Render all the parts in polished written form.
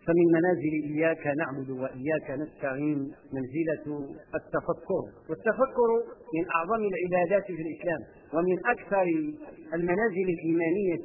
فمن منازل إياك نعبد وإياك نستعين منزلة التفكر، والتفكر من أعظم العبادات في الإسلام ومن أكثر المنازل الإيمانية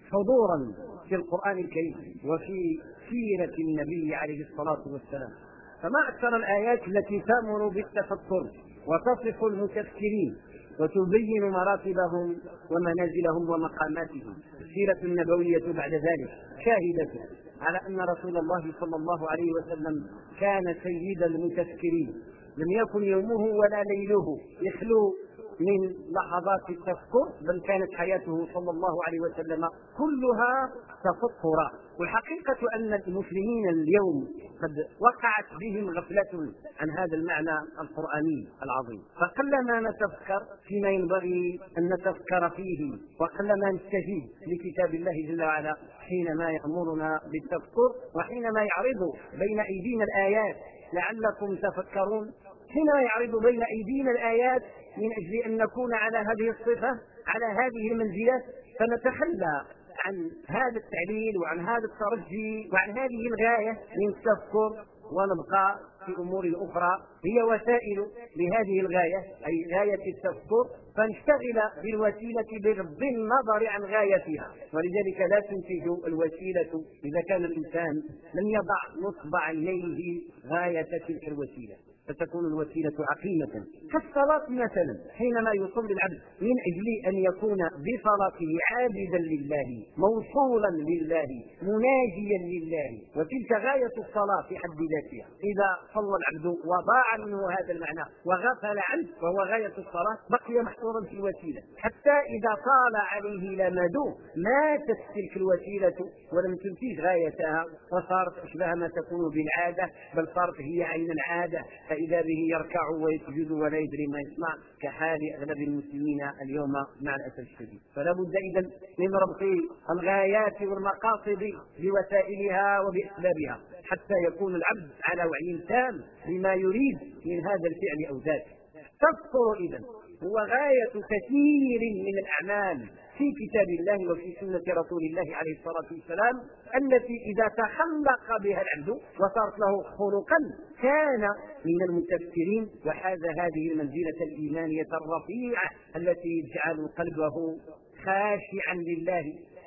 حضورا في القرآن الكريم وفي سيرة النبي عليه الصلاة والسلام. فما أكثر الآيات التي تأمر بالتفكر وتصف المتفكرين وتبين مراتبهم ومنازلهم ومقاماتهم. السيرة النبوية بعد ذلك شاهدة على أن رسول الله صلى الله عليه وسلم كان سيد المتفكرين، لم يكن يومه ولا ليله يخلو من لحظات التفكر، بل كانت حياته صلى الله عليه وسلم كلها تفكرا. والحقيقة أن المسلمين اليوم قد وقعت بهم غفلة عن هذا المعنى القرآني العظيم، فقلما نتفكر فيما ينبغي أن نتفكر فيه، وقلما نستجيب لكتاب الله جل وعلا حينما يأمرنا بالتفكر، وحينما يعرض بين أيدينا الآيات لعلكم تفكرون، حينما يعرض بين أيدينا الآيات من أجل أن نكون على هذه الصفة على هذه المنزلة، فنتخلى عن هذا التعليل وعن هذا الترجي وعن هذه الغاية من التفكر، ونبقى في أمور أخرى هي وسائل لهذه الغاية أي غاية التفكر، فنشتغل بالوسيلة بغض النظر عن غايتها. ولذلك لا تنتج الوسيلة إذا كان الإنسان لم يضع نصب عينيه غاية تلك الوسيلة، فتكون الوسيلة عقيمة. كالصلاة مثلا، حينما يصلي العبد من أجل أن يكون بصلاته عابدا لله موصولا لله مناجيا لله، وتلك غاية الصلاة في حد ذاتها. إذا صلى العبد وضاع منه هذا المعنى وغفل عنه وهو غاية الصلاة بقي محصورا في الوسيلة، حتى إذا طال عليه الأمد ماتت تلك الوسيلة ولم تنتج غايتها، وصارت أشبه ما تكون بالعادة، بل صارت هي عين العادة، فإذا به يركع ويسجد ولا يدري ما يصنع، كحال أغلب المسلمين اليوم مع الأسف الشديد. فلا بد إذن من ربط الغايات والمقاصد بوسائلها وبأسبابها حتى يكون العبد على وعي تام بما يريد من هذا الفعل أو ذاك. تفكر إذن هو غاية كثير من الأعمال في كتاب الله وفي سنة رسول الله عليه الصلاة والسلام، التي إذا تخلق بها العبد وصارت له خلقا كان من المتفكرين وحاز هذه المنزلة الإيمانية الرفيعة التي يجعل قلبه خاشعا لله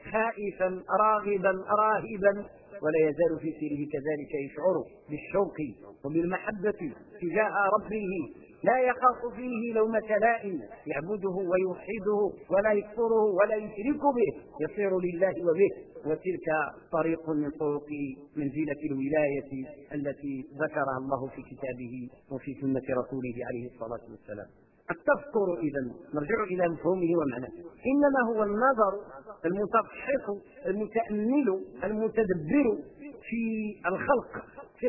خائفا راغبا راهبا، ولا يزال في سيره كذلك يشعر بالشوق وبالمحبة تجاه ربه، لا يخاف فيه لومة لائم، يعبده ويوحده ولا يكفره ولا يشرك به، يصير لله وبه. وتلك طريق من طرق منزلة الولاية التي ذكرها الله في كتابه وفي سنة رسوله عليه الصلاة والسلام. التفكر إذن نرجع إلى مفهومه ومعناه، إنما هو النظر المتفحص المتأمل المتدبر في الخلق.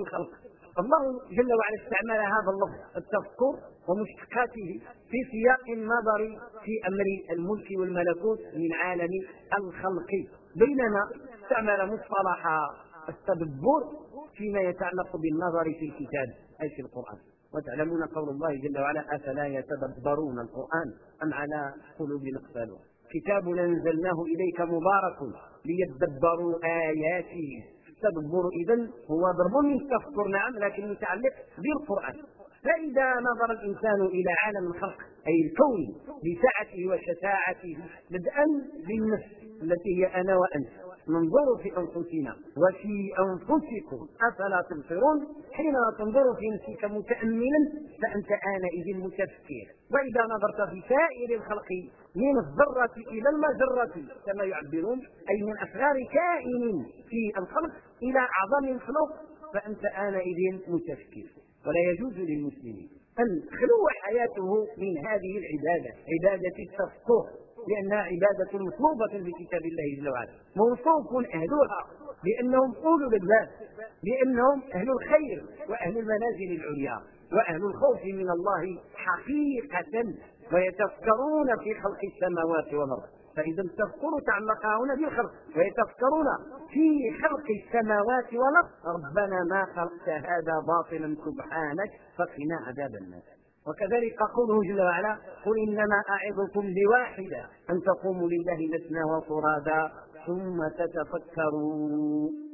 الله جل وعلا استعمل هذا اللفظ التفكر ومشتقاته في سياق النظر في أمر الملك والملكوت من عالم الخلق، بينما استعمل مصطلح التدبر فيما يتعلق بالنظر في الكتاب أي في القرآن. وتعلمون قول الله جل وعلا: أفلا يتدبرون القرآن أم على قلوب أقفالها، كتاب أنزلناه إليك مبارك ليدبروا آياته. التدبر إذن هو ضرب من التفكر، نعم، لكن متعلق بالقرآن. فإذا نظر الإنسان إلى عالم الخلق أي الكون بسعته وشتاعته بدءا بالنفس التي هي أنا وأنت، ننظر في أنفسنا وفي أنفسكم أفلا تبصرون. حينما تنظر في نفسك متأملا فأنت آنئذ متفكر. وإذا نظرت في سائر الخلق من الذرة إلى المجرة كما يعبرون، أي من أصغر كائن في الخلق إلى أعظم الخلق، فأنت آنئذ متفكر. ولا يجوز للمسلمين أن تخلو حياته من هذه العبادة، عبادة التفكر، لأنها عبادة مطلوبة بكتاب الله جل وعلا، موصوف أهلها بأنهم أولو الألباب، بأنهم أهل الخير وأهل المنازل العليا وأهل الخوف من الله حقيقة، ويتفكرون في خلق السماوات والأرض. فإذا التفكر تعلق هنا بالخلق، ويتفكرون في خلق السماوات والأرض: ربنا ما خلقت هذا باطلا سبحانك فقنا عذاب النار. وكذلك قوله جل وعلا: قل إنما أعظكم بواحدة أن تقوموا لله مثنى وفرادا ثم تتفكروا.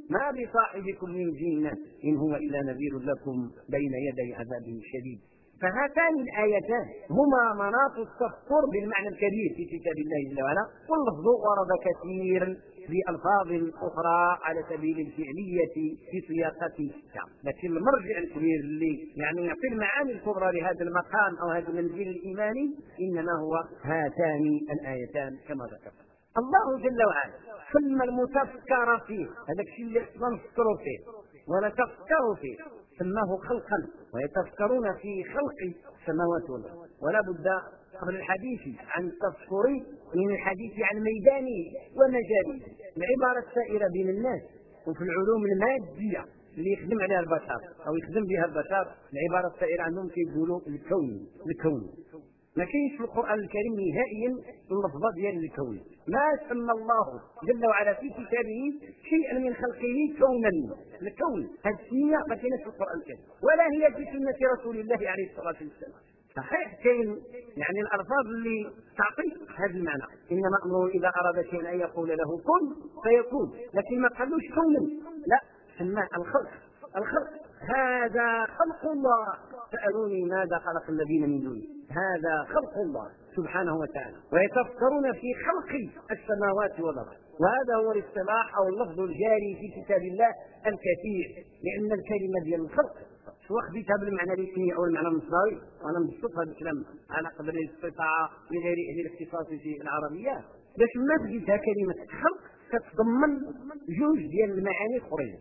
ما بصاحبكم من جنة إن هو إلا نذير لكم بين يدي عذاب شديد. فهاتان الآيتان هما مناط التفكر بالمعنى الكبير في كتاب الله جل وعلا، واللفظ ورد كثيرا بألفاظ أخرى على سبيل الفعلية في سياقات شتى، لكن المرجع الكبير اللي يعني يعطي المعاني الكبرى لهذا المقام أو هذا المنزل الإيماني إنما هو هاتان الآيتان كما ذكرت. الله جل وعلا ثم المتفكر فيه، هذا الشيء اللي نفكر فيه ونتفكر فيه سماه خلقا، ويتفكرون في خلق السماوات والارض. ولا بد قبل الحديث عن التفكر من الحديث عن ميدانه ومجاله. العباره السائره بين الناس وفي العلوم الماديه اللي يخدم عليها البشر او يخدم بها البشر، العباره السائره عندهم كيقولوا الكون. ما كاينش في القران الكريم نهائيا اللفظه ديال الكون. ما سمى الله جل وعلا في كتابه شيئا من خلقه كونا. الكون هذه السميه ما كاينش في القران الكريم ولا هي في سنه رسول الله عليه الصلاه والسلام. صحيح كاين يعني الالفاظ اللي تعطي هذا المعنى، انما امره اذا اراد شيئا ان يقول له كن فيكون، لكن ما قالوش كونا، لا سماه الخلق. هذا خلق الله، سألوني ماذا خلق الذين من دونه، هذا خلق الله سبحانه وتعالى. ويتفكرون في خلق السماوات والارض، وهذا هو الاصطلاح او اللفظ الجاري في كتاب الله الكثير، لان الكلمه ديال الخلق سواء خديتها بالمعنى الاسمي او المعنى المصدري، وانا مبسط هذا الكلام على قدر الاستطاعه لغير اهل الاختصاص في العربيه، باش ما تجدها كلمه خلق تتضمن جوج ديال المعاني اخرين،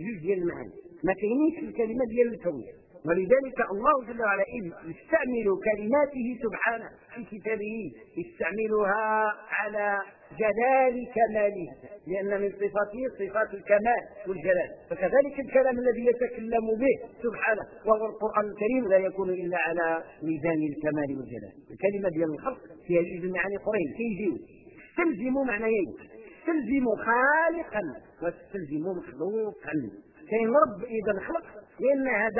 ما كاينينش الكلمه ديال الكون. ولذلك الله جل وعلا يستعمل كلماته سبحانه في كتابه، يستعملها على جلال كماله، لأن من صفاته صفات الكمال والجلال. فكذلك الكلام الذي يتكلم به سبحانه وهو القرآن الكريم لا يكون إلا على ميزان الكمال والجلال. الكلمة ديال الخلق فيها جزء معاني قرين كيجيو تستلزم معنيين، تستلزم خالقا وتستلزم مخلوقا. كاين رب اذا خلق، لان هذا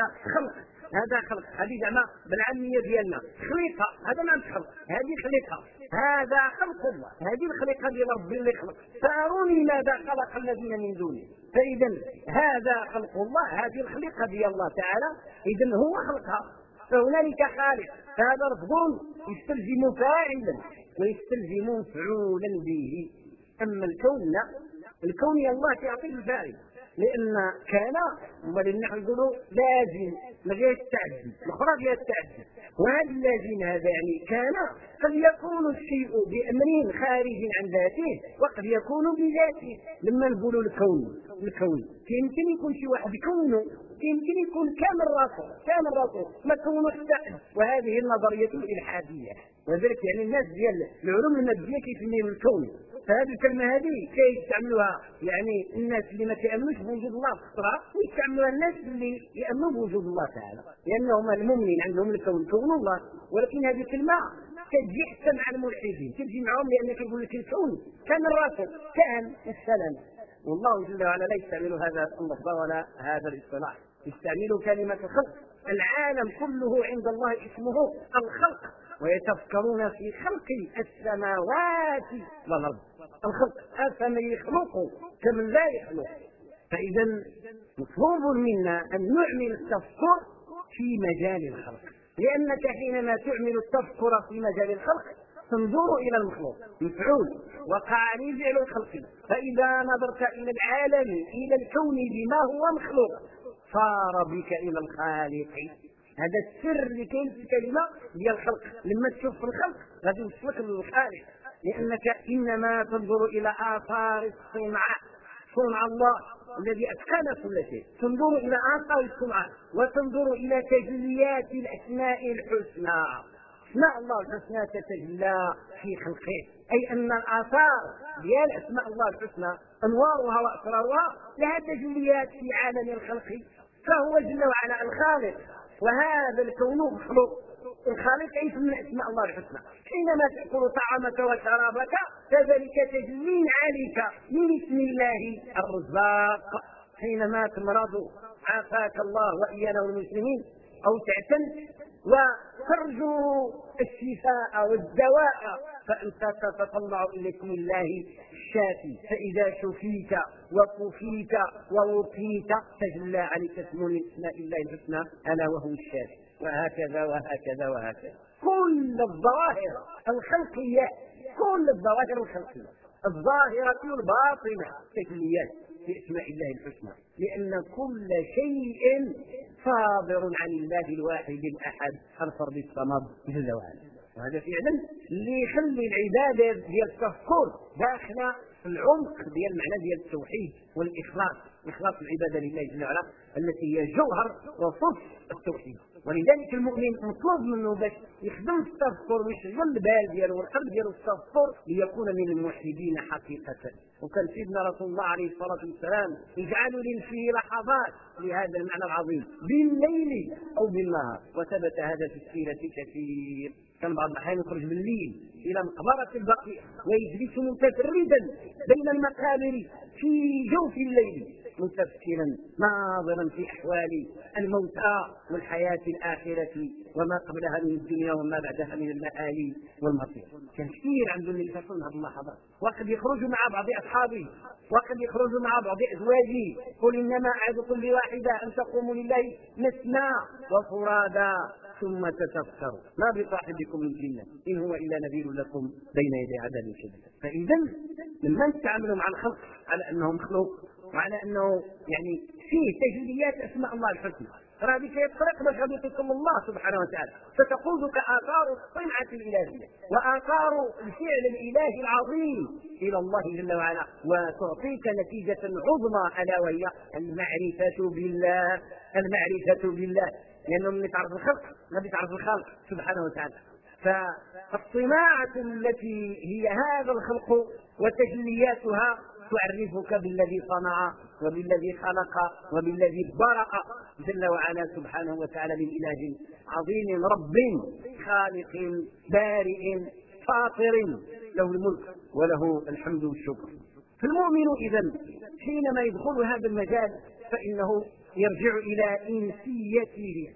خلق هذه زعما بالعاميه ديالنا خليقه، هذا ما خلق، هذه خليقه، هذا خلق الله، هذه الخليقه ديال ربي اللي خلق. فاروني ماذا خلق الذين من دونه. فاذا هذا خلق الله، هذه الخليقه ديال الله تعالى، اذا هو خلقها، فهنالك خالق. فهذا لفظ يستلزم فاعلا ويستلزم مفعولا به. اما الكون لا، الكون الله تعطيه الفاعل، لان كان ولن نقولوا لازم ما غير التعدي، الاخرى غير التعدي. وهذا اللازم هذا يعني كان قد يكون الشيء بامر خارج عن ذاته وقد يكون بذاته. لما نقولوا الكون يمكن يكون شي واحد كونه، يمكن يكون كامل راسه ما كونه السقف. وهذه النظريه الالحاديه، وذلك يعني الناس ديال العلوم الماديه كيسميهم الكون. فهذه الكلمه هذه كيستعملوها يعني الناس اللي ما كيامنوش بوجود الله في الصراع، ويستعملوها الناس اللي يامنوا بوجود الله تعالى، لانهم المؤمنين عندهم الكون كون الله. ولكن هذه الكلمه كتجي حتى مع الملحدين، تجي معهم لان كيقول لك الكون كان الراسل كان السلام. والله جل وعلا لا يستعمل هذا اللفظ ولا هذا الاصطلاح، يستعمل كلمه الخلق. العالم كله عند الله اسمه الخلق، ويتفكرون في خلق السماوات والارض. الخلق افمن يخلق كمن لا يخلق. فاذا مطلوب منا ان نعمل التفكر في مجال الخلق، لانك حينما تعمل التفكر في مجال الخلق تنظر الى المخلوق مفعول وقع عليه فعل الخلق. فاذا نظرت الى العالم الى الكون بما هو مخلوق صار بك الى الخالق. هذا السر اللي كاين في الكلمه ديال الخلق. لما تشوف في الخلق غادي يوصلك للخالق، لانك انما تنظر الى اثار صنع الله الذي اتقن كل شيء. تنظر الى اثار الصنع وتنظر الى تجليات الاسماء الحسنى. اسماء الله الحسنى تتجلى في خلقه، اي ان الاثار ديال اسماء الله الحسنى انوارها واسرارها لها تجليات في عالم الخلق. فهو جل وعلا الخالق، وهذا الكون مخلوق. الخالق ايش من اسماء الله الحسنى. حينما تاكل طعامك وشرابك كذلك تجلي عليك من اسم الله الرزاق. حينما تمرض عافاك الله وايانا والمسلمين او تعتن وترجو الشفاء والدواء، فأنت تتطلع إليكم الله الشافي، فإذا شفيت وكفيت ووقيت تجلى عليك اسم من اسماء الله الحسنى ألا وهو الشافي. وهكذا وهكذا وهكذا كل الظواهر الخلقية، كل الظواهر الخلقية الظاهرة والباطنة تجليات باسماء الله الحسنى، لأن كل شيء صادر عن الله الواحد الأحد الفرد الصمد جل وعلا. وهذا فعلا اللي يخلي العبادة ديال التفكر داخله في العمق ديال المعنى ديال التوحيد والإخلاص، إخلاص العبادة لله جل وعلا التي هي جوهر وصف التوحيد. ولذلك المؤمن مطلوب منه باش يخدم في التفكر ويشغل البال ديالو والقلب ديالو في التفكر ليكون من الموحدين حقيقة. وكان سيدنا رسول الله عليه الصلاة والسلام يجعل فيه لحظات لهذا المعنى العظيم بالليل أو بالنهار، وثبت هذا في السيرة كثير. كان بعض الأحيان يخرج بالليل إلى مقبرة البقيع ويجلس متفردا بين المقابر في جوف الليل متفكرا ناظرا في أحوال الموتى والحياة الآخرة وما قبلها من الدنيا وما بعدها من المآل والمصير. كان كثير عنده اللي يفصل هذه اللحظات، وقد يخرج مع بعض أصحابه، وقد يخرج مع بعض أزواجه. قل إنما أعدكم بواحدة أن تقوموا لله مثنى وفرادا ثم تتفكروا ما بصاحبكم من جنة إن هو إلا نذير لكم بين يدي عذاب شديد. فإذا لما نتعاملوا مع الخلق على أنه مخلوق وعلى أنه يعني فيه تجليات أسماء الله الحسنى، راه بك يطرق باش غادي توصل الله سبحانه وتعالى، فتقودك آثار الصنعة الإلهية وآثار الفعل الإلهي العظيم إلى الله جل وعلا، وتعطيك نتيجة عظمى ألا وهي المعرفة بالله. المعرفة بالله لأنه من يتعرف الخلق ما يتعرف الخالق سبحانه وتعالى. فالصناعة التي هي هذا الخلق وتجلياتها تعرفك بالذي صنع وبالذي خلق وبالذي برأ جل وعلا سبحانه وتعالى من إله عظيم رب خالق بارئ فاطر له الملك وله الحمد والشكر. فالمؤمن إذن حينما يدخل هذا المجال فإنه يرجع إلى إنسيته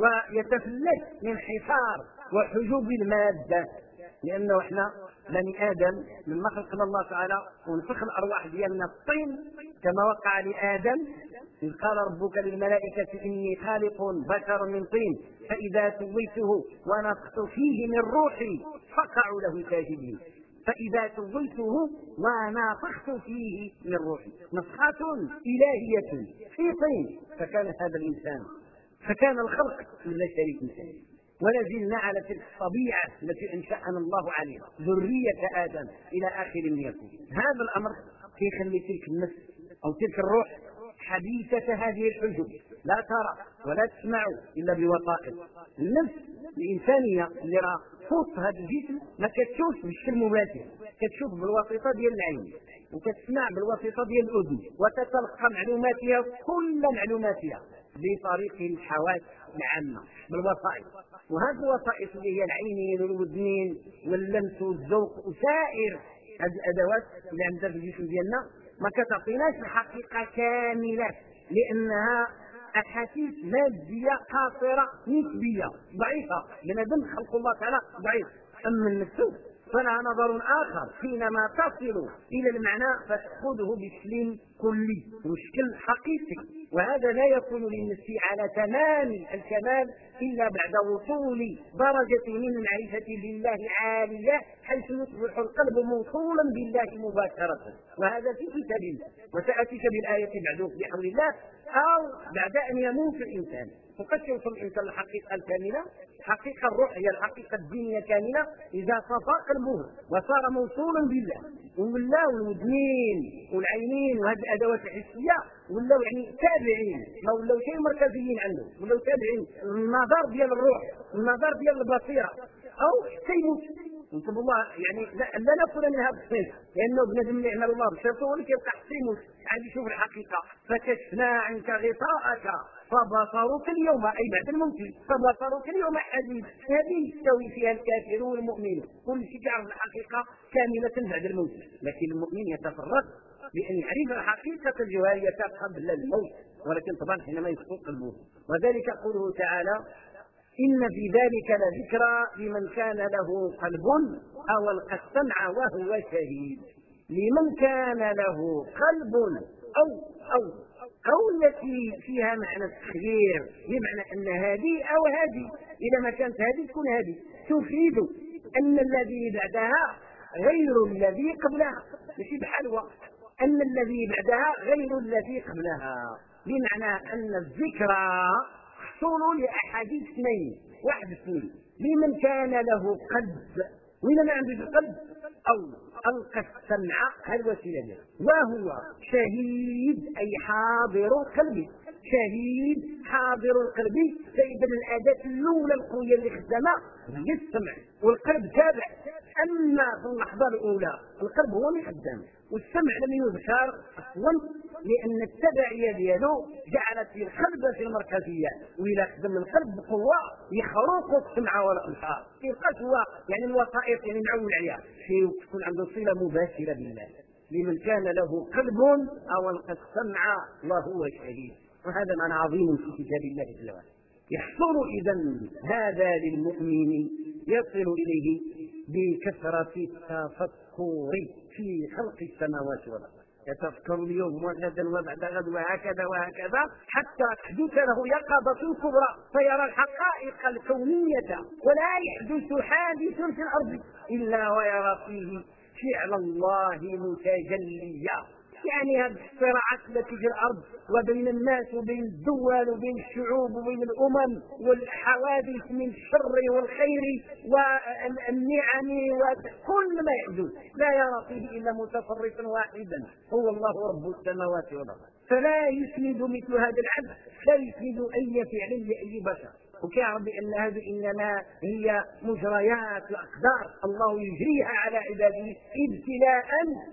ويتفلت من حصار وحجوب المادة، لأنه احنا بني آدم لما خلقنا الله تعالى ونفخ الأرواح ديالنا الطين كما وقع لآدم إذ قال ربك للملائكة إني خالق بشر من طين فإذا سويته ونفخت فيه من روحي فقعوا له ساجدين. فإذا سويته ونفخت فيه من روحي، نفخة إلهية في طين. فكان هذا الإنسان، فكان الخلق لا شريك مثله، ولا زلنا على تلك الطبيعة التي أنشأنا الله عليها ذرية آدم إلى آخر من يكون. هذا الأمر يخلي تلك النفس أو تلك الروح حديثة هذه الحجب لا ترى ولا تسمع إلا بوسائط. النفس الإنسانية اللي راه فوق هذا الجسم ما كتشوف بالشكل المباشر، كتشوف بالواسطة ديال العين وكتسمع بالواسطة ديال الأذن وتتلقى معلوماتها كل معلوماتها بطريق الحواس العامة بالوسائط. وهذه الوسائط اللي هي العينين والودنين واللمس والذوق وسائر هذه الأدوات اللي عندنا في الجسم ديالنا ما كتعطيناش الحقيقة كاملة، لأنها أحاسيس مادية قاصرة نسبية ضعيفة. بنادم خلق الله تعالى ضعيف. أما النفس فلها نظر آخر حينما تصل إلى المعنى فتأخذه بشكل كلي وشكل حقيقي، وهذا لا يكون للنفس على تمام الكمال إلا بعد وصول درجة من المعرفة بالله عالية حيث يصبح القلب موصولا بالله مباشرة. وهذا في كتاب الله، وسأتيك بالآية بعد بحول الله أو بعد أن يموت الإنسان فقد يوصل الإنسان الحقيقة الكاملة. الحقيقة الروح هي الحقيقة الدينية كاملة إذا صفى قلبه وصار موصولا بالله، ولاو الودنين والعينين وهذه الأدوات الحسية ولاو يعني تابعين، ما ولاو شيء مركزيين عنده، ولاو تابعين النظر ديال الروح النظر ديال البصيرة أو شيء نسب الله. يعني لا نكون من هذا الصنف، لأنه بنادم يعمل الله بالشرط هو اللي كيبقى حسيموس عاد يشوف الحقيقة. فكشفنا عنك غطاءك فبصرك اليوم أي بعد الموت فبصرك اليوم حديد. هذه يستوي فيها الكافر والمؤمن، كل شيء يعرف الحقيقة كاملة بعد الموت. لكن المؤمن يتفرد بأن يعرف حقيقة الجوارية قبل الموت، ولكن طبعا حينما يسقط قلبه. وذلك قوله تعالى إن في ذلك لذكرى لمن كان له قلب أو ألقى السمع وهو شهيد. لمن كان له قلب أو التي فيها معنى التخيير، بمعنى أن هذه أو هذه، إذا ما كانت هذه تكون هذه، تفيد أن الذي بعدها غير الذي قبلها، ماشي بحال أن الذي بعدها غير الذي قبلها، بمعنى أن الذكرى تحصل لأحد اثنين، واحد اثنين. لمن كان له قلب، وإذا ما عنده قلب أو ألقى السمع، هذه الوسيلة، وهو شهيد أي حاضر قلبي، شهيد حاضر القلب. فإذا الأداة الأولى القوية اللي خدامة هي السمع، والقلب تابع. أما في اللحظة الأولى القلب هو اللي خدام، والسمع لم يذكر أصلا، لأن التبعية ديالو جعلت القلب في المركزية، وإذا خدم القلب بقوة يخرق السمع والأبصار، يبقى هو يعني الوسائط يعني معول عليها شيء تكون عنده صلة مباشرة بالله. لمن كان له قلب أو ألقى السمع وهو شهيد. وهذا معنى عظيم في كتاب الله جل وعلا. يحصل إذن هذا للمؤمن، يصل إليه بكثرة التفكر في خلق السماوات والأرض، يتفكر اليوم وغدا وبعد غد وهكذا وهكذا، حتى تحدث له يقظة كبرى فيرى الحقائق الكونية، ولا يحدث حادث في الأرض إلا ويرى فيه فعل الله متجليا. يعني هذه الصراعات التي في الأرض وبين الناس وبين الدول وبين الشعوب وبين الأمم، والحوادث من الشر والخير والنعم وكل ما يحدث، لا يرى فيه إلا متصرفا واحدا هو الله رب السماوات والأرض. فلا يسند مثل هذا العبد، لا يسند أي فعل لأي بشر، وكيعرف بأن هذه إنما هي مجريات الأقدار الله يجريها على عباده ابتلاء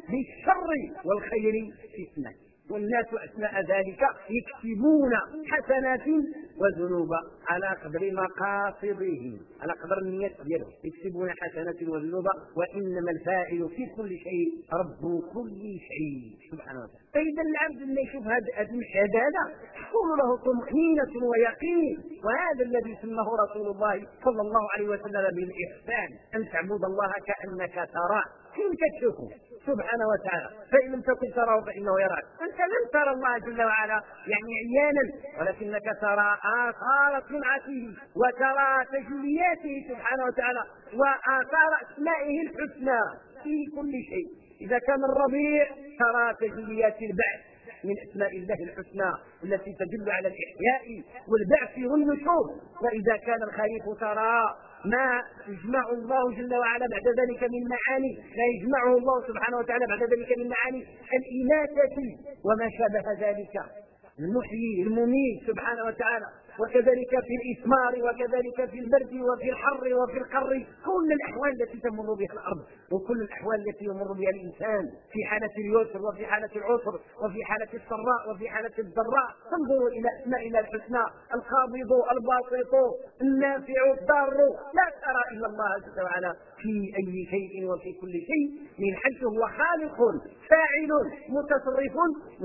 بالشر والخير فتنة. والناس أثناء ذلك يكسبون حسنات وذنوب على قدر مقاصدهم، على قدر النية ديالهم، يكسبون حسنات وذنوب، وإنما الفاعل في كل شيء رب كل شيء سبحانه وتعالى. فإذا العبد اللي يشوف هذا المشهد هذا تكون له طمأنينة ويقين، وهذا الذي سماه رسول الله صلى الله عليه وسلم بالإحسان، أن تعبد الله كأنك تراه، كيف تشوفه سبحانه وتعالى، فإن لم تكن تراه فإنه يراك. أنت لم ترى الله جل وعلا يعني عيانا، ولكنك ترى آثار صنعته وترى تجلياته سبحانه وتعالى وآثار أسمائه الحسنى في كل شيء. إذا كان الربيع ترى تجليات البعث من أسماء الله الحسنى التي تدل على الإحياء والبعث والنشور، وإذا كان الخريف ترى ما يجمع الله جل وعلا بعد ذلك من معاني، لا يجمعه الله سبحانه وتعالى بعد ذلك من معاني الإماتة وما شابه ذلك، المحيي المميت سبحانه وتعالى. وكذلك في الإثمار، وكذلك في البرد وفي الحر وفي القر، كل الأحوال التي تمر بها الأرض وكل الأحوال التي يمر بها الإنسان في حالة اليسر وفي حالة العسر وفي حالة السراء وفي حالة الضراء، تنظر إلى أسماء الله الحسنى، القابض الباسط النافع الضار، لا ترى إلا الله جل وعلا في أي شيء وفي كل شيء، من حيث هو خالق فاعل متصرف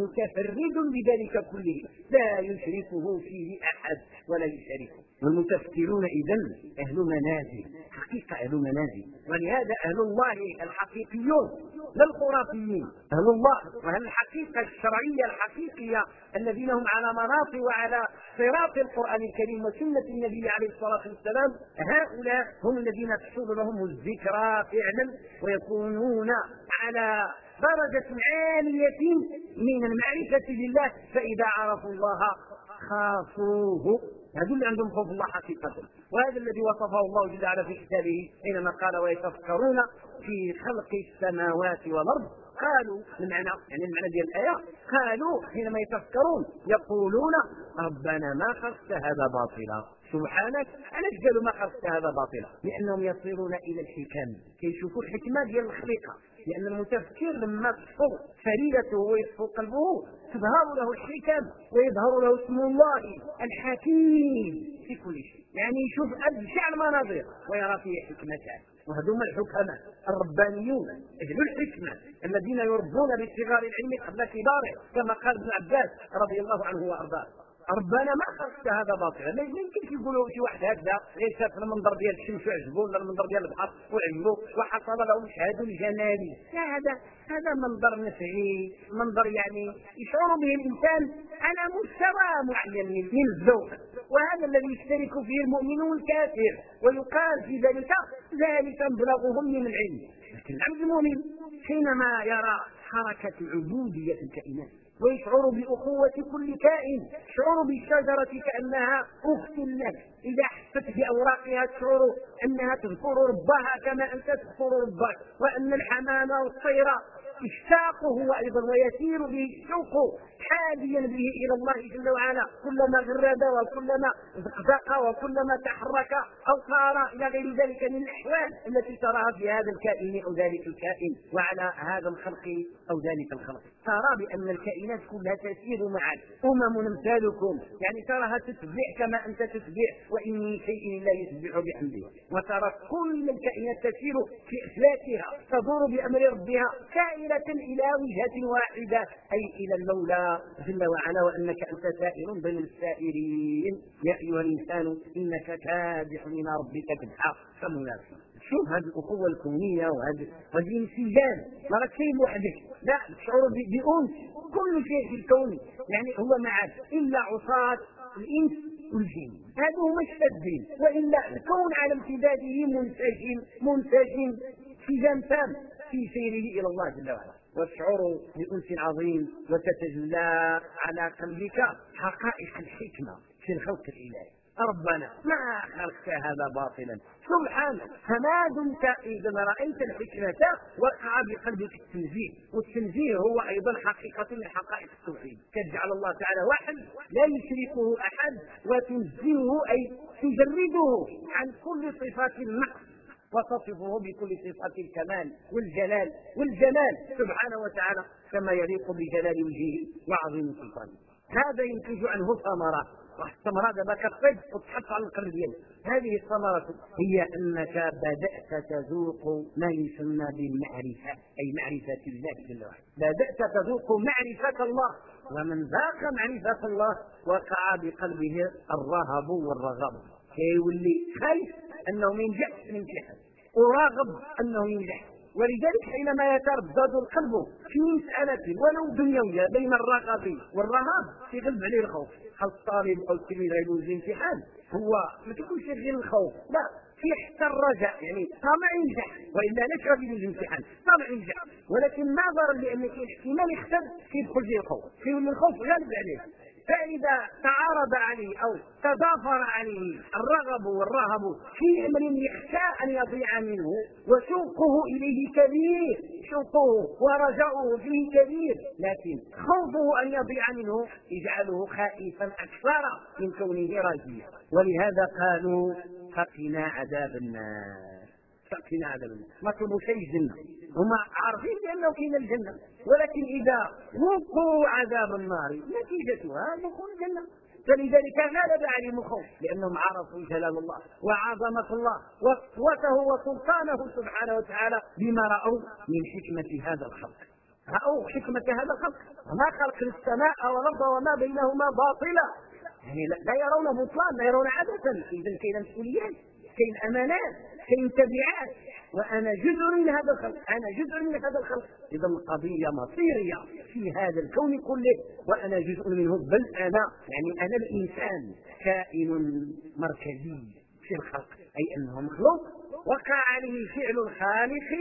متفرد بذلك كله، لا يشركه فيه أحد ولا يشاركه. والمتفكرون إذن أهل منازل، حقيقة أهل منازل، ولهذا أهل الله الحقيقيون لا الخرافيين، أهل الله وأهل الحقيقة الشرعية الحقيقية الذين هم على مناط وعلى صراط القرآن الكريم وسنة النبي عليه الصلاة والسلام، هؤلاء هم الذين تحصل لهم الذكرى فعلا ويكونون على درجة عالية من المعرفة بالله، فإذا عرفوا الله خافوه. هذول اللي عندهم خوف الله حقيقة، وهذا الذي وصفه الله جل وعلا في كتابه حينما قال ويتفكرون في خلق السماوات والأرض. قالوا المعنى ديال الآية، قالوا حينما يتفكرون يقولون ربنا ما خلقت هذا باطلا سبحانك. علاش قالوا ما خلقت هذا باطلا؟ لأنهم يصيرون إلى الحكم، كيشوفوا الحكمة ديال الخليقة، لأن المتفكر لما تصفو فريدته ويصفو قلبه تظهر له الحكم ويظهر له اسم الله الحكيم في كل شيء، يعني يشوف أبشع المناظر ويرى فيه حكمته. وهذوما الحكماء الربانيون أهل الحكمة الذين يربون بصغار العلم قبل كباره، كما قال ابن عباس رضي الله عنه وأرضاه. ربنا ما خلقت هذا باطلا. ما يمكنش يقولوا شي واحد هكذا غير شاف المنظر ديال الشمس وعجبو ولا المنظر ديال البحر وعجبو وحصل له مشهد جمالي. لا، هذا منظر نفعي، منظر يعني يشعر به الانسان على مستوى معين من الذوق، وهذا الذي يشترك فيه المؤمن والكافر، ويقال في ذلك مبلغهم من العلم. لكن العبد المؤمن حينما يرى حركة العبودية في الكائنات ويشعر بأخوة كل كائن، يشعر بالشجرة كأنها أخت له، إذا حست بأوراقها تشعر أنها تذكر ربها كما أنت تذكر ربك، وأن الحمام والطير اشتاقه هو أيضا ويسير به الشوق حاديا به إلى الله جل وعلا، كلما غرد وكلما زقزق وكلما تحرك أو صار إلى غير ذلك من الأحوال التي تراها في هذا الكائن أو ذلك الكائن وعلى هذا الخلق أو ذلك الخلق. ترى بأن الكائنات كلها تسير معا، أمثالكم، يعني تراها تسبح كما أنت تسبح، وإن من شيء لا يسبح بحمده، وترى كل الكائنات تسير في أفلاكها تدور بأمر ربها سائرة إلى وجهة واحدة، أي إلى المولى جل وعلا، وأنك أنت سائر بين السائرين. يا أيها الإنسان إنك كادح إلى ربك كدحا فملاقيه. شوف هذه الأخوة الكونية وهذه الانسجام، ما راك شيء وحدك، لا، تشعر بأنس كل شيء في الكون يعني هو معك، إلا عصاة الإنس والجن، هذا هما الشاذين، وإلا الكون على امتداده منسجم انسجام تام في سيره إلى الله جل وعلا، وتشعر بأنس عظيم وتتجلى على قلبك حقائق الحكمة في الخلق الإلهي. ربنا ما خلقت هذا باطلا سبحانه، فما دمت إذا رأيت الحكمة وقع بقلبك التنزيه، والتنزيه هو أيضا حقيقة من حقائق التوحيد، تجعل الله تعالى واحد لا يشركه أحد، وتنزهه أي تجرده عن كل صفات النقص وتصفه بكل صفات الكمال والجلال سبحانه وتعالى كما يليق بجلال وجهه وعظيم سلطانه. هذا ينتج عنه ثمرة، والثمرة دابا كتصيب وتحط على القلب ديالك. هذه الثمرة هي أنك بدأت تذوق ما يسمى بالمعرفة، أي معرفة الله جل وعلا، بدأت تذوق معرفة الله، ومن ذاق معرفة الله وقع بقلبه الرهب والرغب، كيولي خايف أنه ما ينجحش في الامتحان وراغب أنه ينجح. ولذلك حينما يتردد القلب في مسألة ولو دنيوية بين الرغب والرهاب يغلب عليه الخوف. هل الطالب أو التلميذ غيدوز الامتحان هو ما تكونش غير الخوف، لا، في حتى الرجاء، يعني طمع ينجح، وإلا لا شغل الامتحان طمع ينجح، ولكن نظرا لأن كاين احتمال يختل كيدخل فيه الخوف، كيولي الخوف غالب عليه. فإذا تعارض عليه أو تضافر عليه الرغب والرهب في أمر يخشى أن يضيع منه وشوقه إليه كبير، شوقه ورجاؤه فيه كبير، لكن خوفه أن يضيع منه يجعله خائفا أكثر من كونه راجيا. ولهذا قالوا فقنا عذاب النار، فقنا عذاب النار، ما طلبوا شيء الجنة، هم عارفين بأنه كاين الجنة، ولكن إذا وقوا عذاب النار نتيجتها دخول الجنة. فلذلك غلب عليهم الخوف، لأنهم عرفوا جلال الله وعظمة الله وقوته وسلطانه سبحانه وتعالى بما رأوا من حكمة هذا الخلق. رأوا حكمة هذا الخلق، ما خلق السماء والأرض وما بينهما باطلا، يعني لا يرون بطلان، لا يرون عبثا. إذا كاين مسؤوليات، كاين أمانات، كاين تبعات، وأنا جزء من هذا الخلق، أنا جزء من هذا الخلق. إذا القضية مصيرية في هذا الكون كله، وأنا جزء منه، بل أنا الإنسان كائن مركزي في الخلق، أي أنه مخلوق وقع عليه فعل الخالق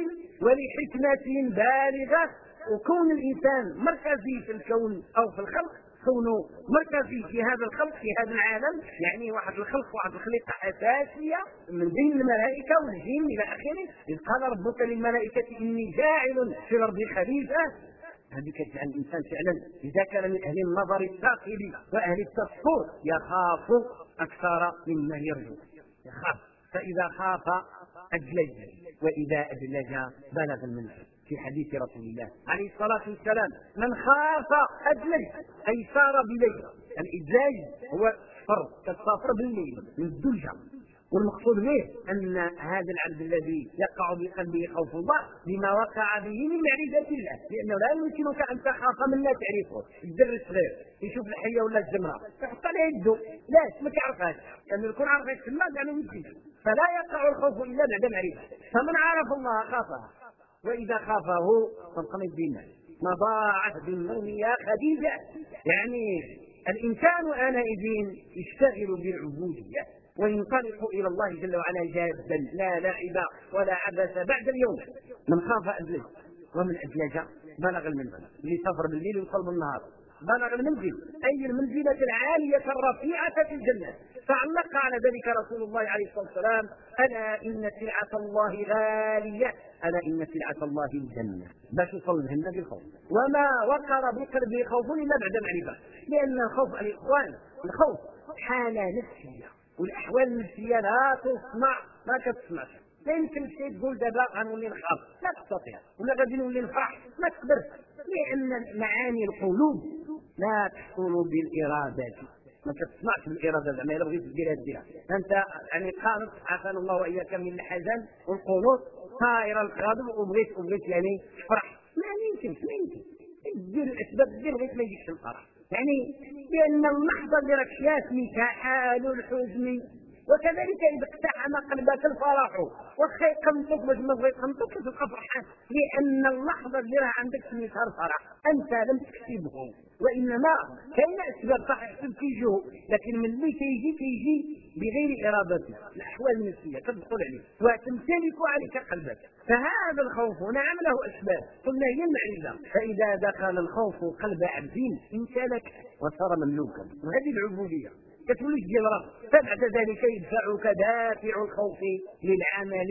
ولحكمة بالغة. وكون الإنسان مركزي في الكون أو في الخلق، كونه مركزي في هذا الخلق في هذا العالم، يعني واحد الخلق واحد الخليقة أساسية من بين الملائكة والجن إلى آخره. إذ قال ربك للملائكة إني جاعل في الأرض خليفة، هذه كتجعل الإنسان فعلا إذا كان من أهل النظر الثاقب وأهل التصور يخاف أكثر مما يرجو، يخاف، فإذا خاف أدلج، وإذا أدلج بلغ المنزل. في حديث رسول الله عليه الصلاة والسلام من خاف أدلج، أي سار بليل. الإدلاج هو السفر كالسافر بالليل من الدلجة، والمقصود به أن هذا العبد الذي يقع بقلبه خوف الله بما وقع به من معرفة الله، لأنه لا يمكنك أن تخاف من لا تعرفه. الدر الصغير يشوف الحية ولا الجمرة تحط عليها يده، لا ما تعرفهاش، لأنه يكون عارفها تسمى يعني يمكن. فلا يقع الخوف إلا بعد معرفة. فمن عرف الله خافه، وإذا خافه فانقمت بنا ما ضاعت بالنوم يا خديجة. يعني الإنسان آنئذ يشتغل بالعبودية وينطلق إلى الله جل وعلا جادا لا لعب ولا عبث بعد اليوم. من خاف أدلج ومن أدلج بلغ المنزل، اللي سافر بالليل ويوصل بالنهار بلغ المنزل، أي المنزلة العالية الرفيعة في الجنة. فعلق على ذلك رسول الله عليه الصلاة والسلام: ألا إن سلعة الله غالية، ألا إن سلعة الله الجنة. باش يوصل الجنة بالخوف. وما وقر بقلبه خوف إلا بعد معرفة، لأن الخوف الإخوان الخوف حالة نفسية، والأحوال النفسية لا تصنع، ما كتصنعش. لا يمكن شيء تقول دابا غنولي نخاف، لا تستطيع، ولا غادي نولي نفرح، ما تقدرش، لأن معاني القلوب لا تحصل بالإرادة، ما كتصنعش بالإرادة. زعما إلا بغيت ديرها ديرها أنت، يعني قانت عافانا الله وإياك من الحزن والقنوط طائر الغضب وبغيت يعني تفرح، ما يمكنش، ما يمكن دير الأسباب دير بغيت ما يجيكش الفرح، يعني لأن اللحظة اللي راك شافني حال الحزن. وكذلك إذا اقتحم قلبك الفرح واخا يقنطك باش ما بغيت يقنطك تبقى فرحان، لأن اللحظة اللي راه عندك سميتها الفرح أنت لم تكسبه، وإنما كاين أسباب صح يحسب كيجيو، لكن من اللي كيجي بغير إرادتك، الأحوال النفسية تدخل عليك وتمتلك عليك قلبك. فهذا الخوف نعم له أسباب، قلنا هي المعرفة. فإذا دخل الخوف قلب عبد امتلك وصار مملوكا، وهذه العبودية كتولي ديال راسك. فبعد ذلك يدفعك دافع الخوف للعمل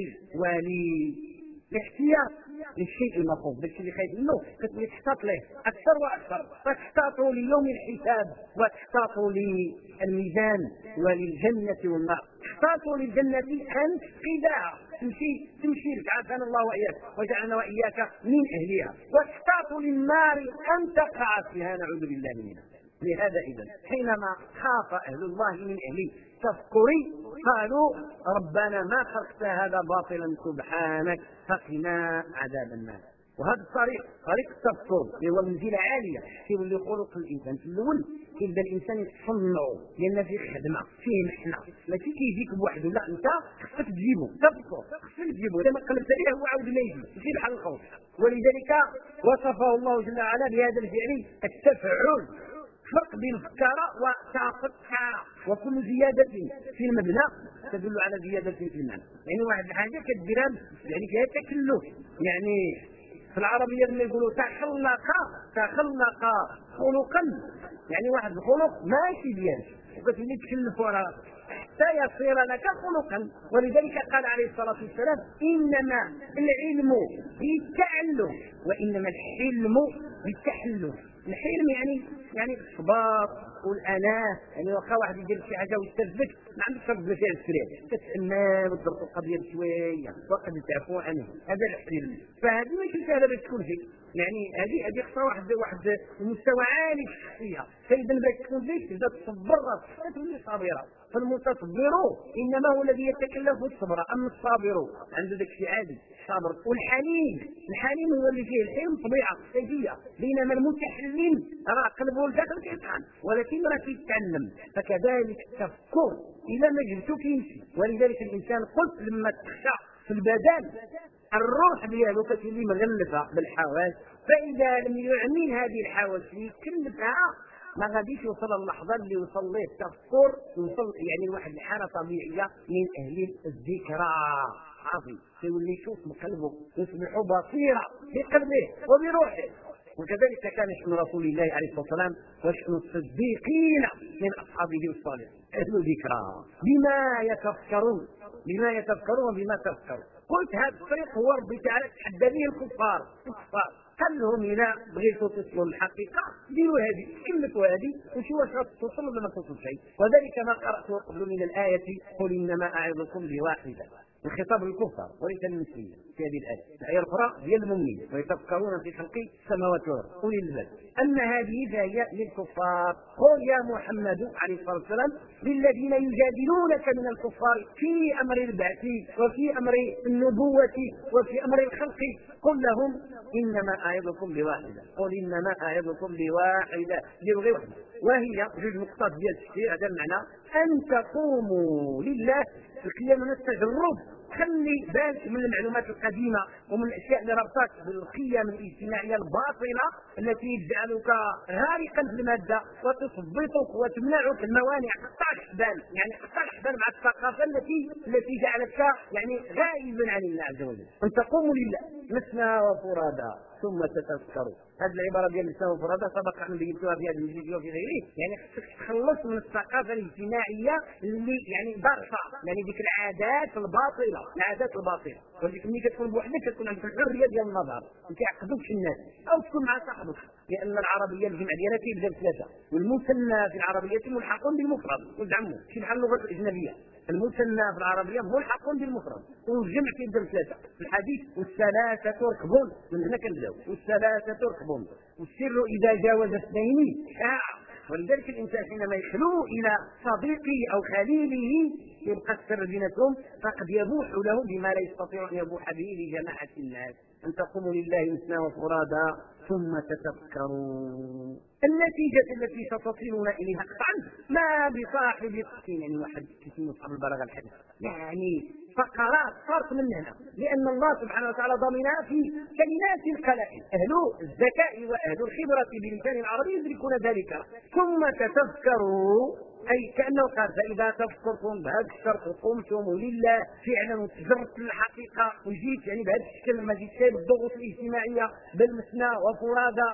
وللاحتياط للشيء المخوف، داكشي اللي خايف منه كتولي تحتاط له اكثر واكثر، فتحتاط ليوم الحساب وتحتاط للميزان وللجنه والنار. تحتاط للجنه ان تفقدها، تمشي لك عافانا الله واياك وجعلنا واياك من اهلها، وتحتاط للنار ان تقع فيها، نعوذ بالله منها. لهذا إذن حينما خاف أهل الله من أهل تفكري قالوا: ربنا ما خلقت هذا باطلا سبحانك فقنا عذاب النار. وهذا طريق التفكر اللي هو منزلة عالية كيولي خلق الإنسان. في الأول كيبدا الإنسان يتصنع لأن فيه خدمة فيه محنة، ماشي كيجيك بوحده، لا أنت خصك تجيبه، تفكر خصك تجيبه، إذا ما قلبت عليه هو عاود ما يجي يجي بحال الخوف. ولذلك وصفه الله جل وعلا بهذا الفعل التفعل، فرق بين فكر وتفكر. وكل زيادة في المبنى تدل على زيادة في المعنى، يعني واحد الحاجة كديرها يعني فيها تكلف. يعني في العربية لما يقولوا تخلق خلقا، يعني واحد الخلق ماشي ديالك وكتولي تكلف وراك حتى يصير لك خلقا. ولذلك قال عليه الصلاة والسلام: إنما العلم بالتعلم وإنما الحلم بالتحلم. الحلم يعني الصبر والأناة، يعني واخا واحد يدير شي حاجه ويستفدك ما عندكش ترد فيها السريع، تتأمل وتدرس القضيه بشويه وقد تعفو عنه، هذا الحلم. فهذه ماشي سهله باش تكون فيك، يعني هذه خصها واحد المستوى عالي في الشخصيه. فاذا باش تكون فيك تبدا تصبر راسك تولي صابره. فالمتصبر انما هو الذي يتكلف الصبر، اما الصابر عنده داك الشيء عادي صابر. والحليم هو اللي فيه الحلم طبيعه كيفيه، بينما المتحلم راه قلبه الداخل كيطحن ولكن راه كيتعلم. فكذلك التفكر اذا ما جبتو كيمشي. ولذلك الانسان قلت لما تخشى في البدن الروح ديالو كتولي مغلفه بالحواس، فاذا لم يعمل هذه الحواس يكلفها ما غاديش يوصل اللحظه اللي وصل ليه التفكر، يوصل يعني واحد الحاله طبيعيه من اهل الذكرى عظيم، يولي يشوف بقلبه، يصبح بصيره بقلبه وبروحه. وكذلك كان شأن رسول الله عليه الصلاه والسلام وشأن الصديقين من اصحابه الصالحين اهل الذكرى بما يتفكرون وبما تفكرون. قلت هذا الطريق هو ربي تعالى تحدى به الكفار قال لهم: إذا بغيتوا تصلوا الحقيقة ديروا هذه، كلفوا هذه وشوفوا واش توصل ولا ما توصل شيء. وذلك ما قرأته قبل من الآية: قل إنما أعظكم بواحدة، الخطاب للكفار وليس للمسلمين. في هذه الآية الأخرى ديال المؤمنين ويتفكرون في خلق السماوات والأرض أولي الألباب. أما هذه فهي للكفار. قل يا محمد عليه الصلاة والسلام للذين يجادلونك من الكفار في أمر البعث وفي أمر النبوة وفي أمر الخلق قل لهم إنما أعظكم بواحدة. قل إنما أعظكم بواحدة لغة واحدة وهي جوج نقطات ديال التفسير. هذا المعنى أن تقوموا لله القيام من التجرد. خلي بالك من المعلومات القديمة ومن الاشياء اللي ربطك بالقيم الاجتماعيه الباطله التي تجعلك غارقا في الماده وتثبطك وتمنعك الموانع حتى الحبال، يعني حتى الحبال مع الثقافه التي جعلتك يعني غائبا عن الله عز وجل. ان تقوموا لله مثنى وفرادى ثم تتذكروا. هذه العباره ديال مثنى وفرادى سبق ان بينتوها في هذا الفيديو وفي غيره. يعني خصك تخلص من الثقافه الاجتماعيه اللي يعني ضارفه، يعني ديك العادات الباطله، العادات الباطله. ولكن ملي كتكون بوحدك كتكون عندك الحريه ديال النظر، ما كيعقدوكش الناس او تكون مع صاحبك، لان العربيه الجمع ديالها كيبدا بثلاثه، والمثنى في العربيه ملحق بالمفرد ودعمه شي بحال اللغه الاجنبيه. المثنى في العربيه ملحق بالمفرد والجمع كيبدا بثلاثه في الحديث والثلاثه ركبون. من هنا كنبداو والثلاثه ركبون والسر اذا جاوز اثنين شاع. ولذلك الانسان حينما يخلو الى صديقه او خليله يبقى السر بيناتهم فقد يبوح له بما لا يستطيع ان يبوح به لجماعه الناس. ان تقوموا لله مثنى وفرادى ثم تتفكروا. النتيجه التي ستصلون اليها قطعا ما بصاحب يعني واحد كيسمى صاحب البلاغه الحديث، يعني فقرات صارت من هنا، لان الله سبحانه وتعالى ضمنها في كلمات القلائل. اهل الذكاء واهل الخبره بلسان العربي يدركون ذلك. ثم تتذكروا أي كأنه قال فإذا تفكرتم بهذا الشرط قمتم لله فعلا وتجربت الحقيقة وجيت يعني بهذا الشكل ما جيتش بالضغوط الاجتماعية بالمثنى وفرادى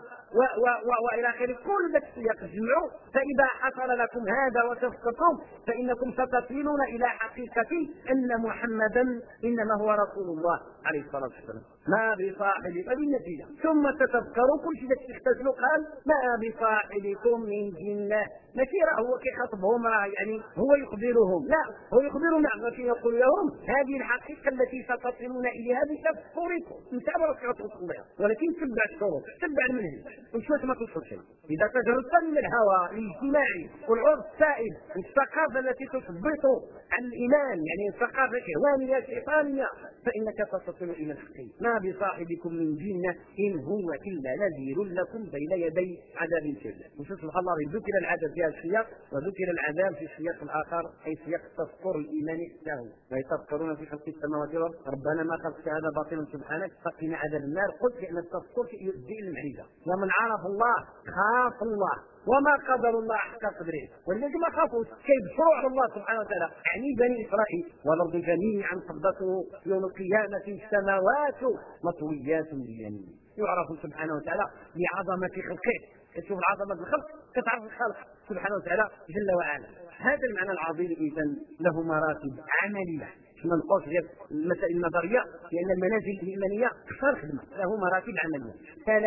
وإلى آخره كل ذلك السياق الجمعوا. فإذا حصل لكم هذا وتفكرتم فإنكم ستصلون إلى حقيقة أن محمدا إنما هو رسول الله عليه الصلاة والسلام ما بصاحبكم. بالنتيجة ثم تتذكروا كل شيء تحتاج له قال ما بصاحبكم من جنة. ماشي راه هو كيخاطبهم يعني هو يخبرهم، لا هو يخبرهم ولكن يقول لهم هذه الحقيقة التي ستصلون إليها بتفكركم. انت ما توصل لها ولكن تتبع الشروط تتبع المنهج وشوف ما توصل شيء. إذا تجردت من الهوى الاجتماعي والعرف السائد والثقافة التي تثبط عن الإيمان يعني ثقافة شهوانية شيطانية فإنك ستصل إلى الحقيقة. ما بصاحبكم من جنة إن هو إلا نذير لكم بين يدي عذاب شديد. وشوف سبحان الله ذكر العذاب في هذا السياق وذكر العذاب في السياق الآخر أي سياق التذكر الإيماني له. ويتذكرون في خلق السماوات والأرض ربنا ما خلقت هذا باطلا سبحانك فقنا عذاب النار. قلت بأن التذكر يؤدي إلى المعرفة. ومن عرف الله خاف الله وما قدر الله حق قدره. ولذلك ما خافوا كيبشروا على الله سبحانه وتعالى يعني بني إسرائيل والأرض جميعا قبضته يوم القيامة السماوات مطويات بيمينه. يعرف سبحانه وتعالى بعظمة خلقه. تشوف العظمة الخلق تتعرف الخالق سبحانه وتعالى جل وعلا. هذا المعنى العظيم إذن له مراتب عملية. ما نقولش غير المسائل النظريه لان المنازل الايمانيه كثر خدمه له مراتب عمليه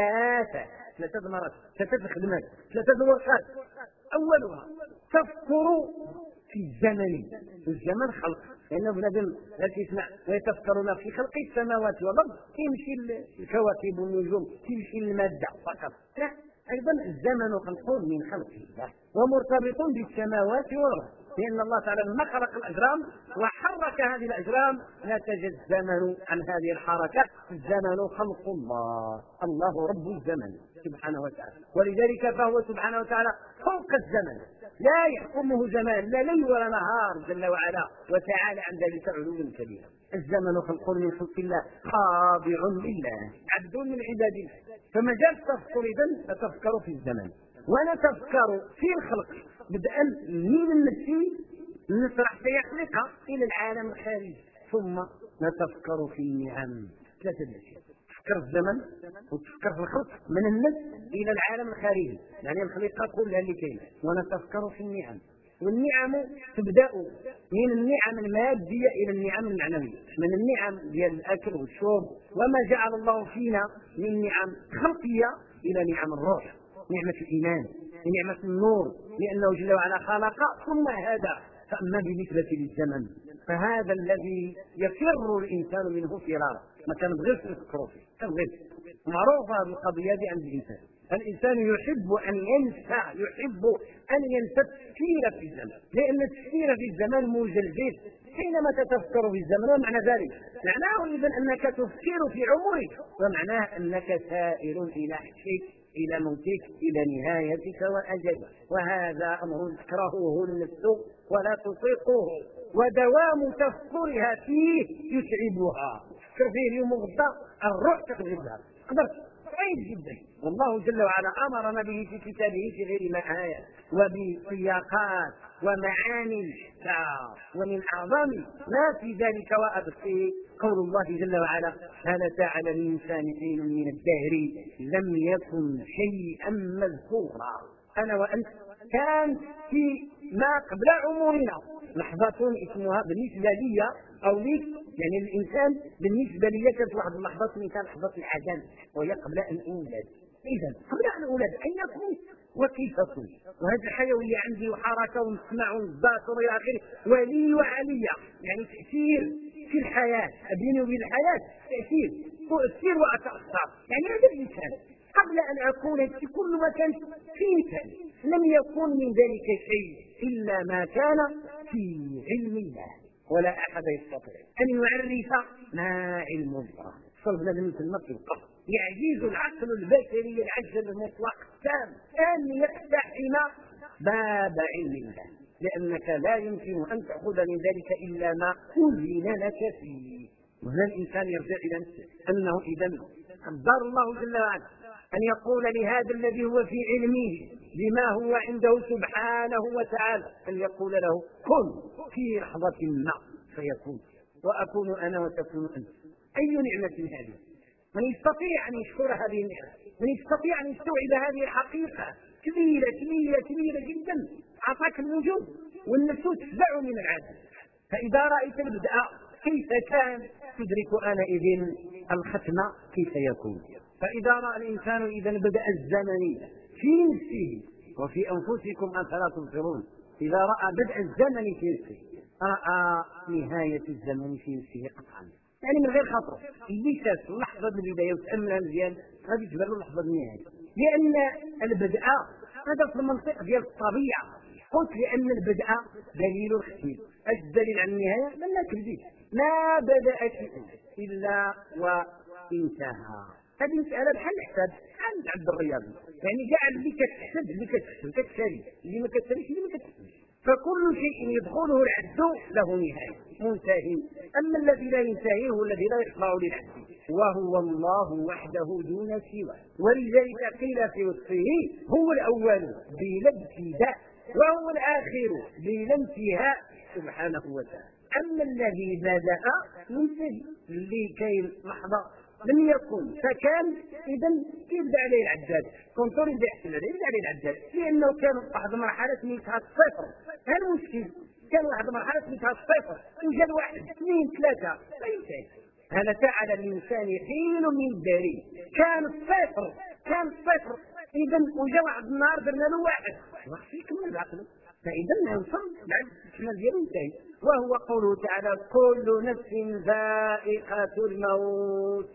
ثلاثه مراتب ثلاثه خدمات ثلاثه ورقات. اولها تفكر في الزمن. الزمن خلق لانه بنادم لا تسمع ويتفكرون في خلق السماوات والارض يمشي الكواكب والنجوم تمشي الماده فقط. لا ايضا الزمن خلق من خلق الله ومرتبط بالسماوات والارض لأن الله تعالى لما خلق الأجرام وحرك هذه الأجرام نتج الزمن عن هذه الحركة. الزمن خلق الله، الله رب الزمن سبحانه وتعالى، ولذلك فهو سبحانه وتعالى فوق الزمن لا يحكمه زمان لا ليل ولا نهار جل وعلا وتعالى عن ذلك علوا كبيرا. الزمن خلق من خلق الله خاضع لله عبد من عباد الله. فمجال التفكر إذن نتفكر في الزمن ونتفكر في الخلق بدءا من النفسي نسرح سيخلق إلى العالم الخارجي ثم نتفكر في النعم. ثلاثة أشياء تفكر الزمن وتفكر في الخلق من النفس إلى العالم الخارجي يعني الخليقة كلها اللي كاينة ونتفكر في النعم. والنعم تبدأ من النعم المادية إلى النعم المعنوية من النعم ديال الأكل والشرب وما جعل الله فينا من نعم خلقية إلى نعم الروح نعمة الإيمان نعمة النور لأنه جل وعلا خلق ثم هذا. فأما بالنسبة للزمن فهذا الذي يفر الإنسان منه فرارا ما كنبغيوش نفكروا فيه، كنبغيو معروفه هذه القضيه دي عند الانسان. الانسان يحب ان ينسى، يحب ان ينسى التفكير في الزمن، لان التفكير في الزمن مجلجل. حينما تتفكر في الزمن ومعنى ذلك معناه اذا انك تفكر في عمرك، ومعناه انك سائر الى حشك، الى موتك، الى نهايتك واجلك، وهذا امر تكرهه النفس ولا تطيقه، ودوام تفكرها فيه يتعبها. تفكر فيه اليوم وغدا الروح تقبلها قدرت صعيب جدا. والله جل وعلا امرنا به في كتابه في غير ما آية وبسياقات ومعاني ومن اعظم ما في ذلك وابقي قول الله جل وعلا: هل أتى على الانسان حين من الدهر لم يكن شيئا مذكورا. انا وانت كان في ما قبل عمرنا لحظة اسمها بالنسبة لي أو ليك، يعني الإنسان بالنسبة لي كانت واحد اللحظة سميتها لحظة العدم، وهي قبل أن أولد. إذا قبل أن أولد أين كنت وكيف كنت، وهذه الحيوية عندي وحركة ونسمع ونباشر إلى آخره، ولي وعلية، يعني تأثير في الحياة بيني وبين الحياة، تأثير وأتأثر. يعني هذا الإنسان قبل أن أكون في كل مكان في مثال لم يكن من ذلك شيء إلا ما كان في علم الله، ولا أحد يستطيع أن يعرف ما علم الله. صلب لازم يسمى في القبر. يعجز العقل البشري العجز المطلق التام أن يقتحم باب علم الله، لأنك لا يمكن أن تأخذ من ذلك إلا ما أذن لك فيه. وهنا الإنسان يرجع إلى نفسه أنه إذا قدر الله جل وعلا أن يقول لهذا الذي هو في علمه بما هو عنده سبحانه وتعالى، أن يقول له كن في لحظة ما فيكون، وأكون أنا وتكون أنت. أي نعمة هذه؟ من يستطيع أن يشكر هذه النعمة؟ من يستطيع أن يستوعب هذه الحقيقة كبيرة كبيرة كبيرة جدا؟ أعطاك الوجود والنفس تفزع من العدم. فإذا رأيت البدء كيف كان تدرك آنئذ الختم كيف يكون. فإذا رأى الإنسان إذا بدأ الزمن في نفسه وفي أنفسكم أفلا تبصرون، إذا رأى بدء الزمن في نفسه رأى نهاية الزمن في نفسه قطعا، يعني من غير خطر. اللي شاف اللحظة البداية وتأملها مزيان غادي تبان له اللحظة النهاية، لأن البدء هذا في المنطق ديال الطبيعة. قلت لأن البدء دليل الختم، الدليل على النهاية لما كذبت ما بدأ شيء إلا وانتهى. هذه مسألة بحال الحساب، بحال العد الرياضي، يعني كاع اللي كتحسب اللي كتشري اللي ما كتشريش اللي ما كتحسبش، فكل شيء يدخله العد له نهاية منتهي. أما الذي لا ينتهي هو الذي لا يخضع للعد، وهو الله وحده دون سواه. ولذلك قيل في وصفه هو الأول بلا ابتداء وهو الآخر بلا انتهاء سبحانه وتعالى. أما الذي بدأ ينتهي، اللي كاين لحظة لم يكن فكان، إذا يبدا عليه العداد كونتور يبدا يحسب عليه، يبدا عليه العداد، لأنه كان واحد المرحلة سميتها الصفر. هذا المشكل، كان واحد المرحلة سميتها الصفر، وجا واحد اثنين ثلاثة لا ينتهي. هل أتى على الإنسان حين من الدهر كان الصفر، كان الصفر، إذا وجا واحد النهار درنا له واحد خصو يكمل بعقله، فإذا يوصل بعد الكمال ديالو ينتهي. وهو قوله تعالى: كل نفس ذائقة الموت.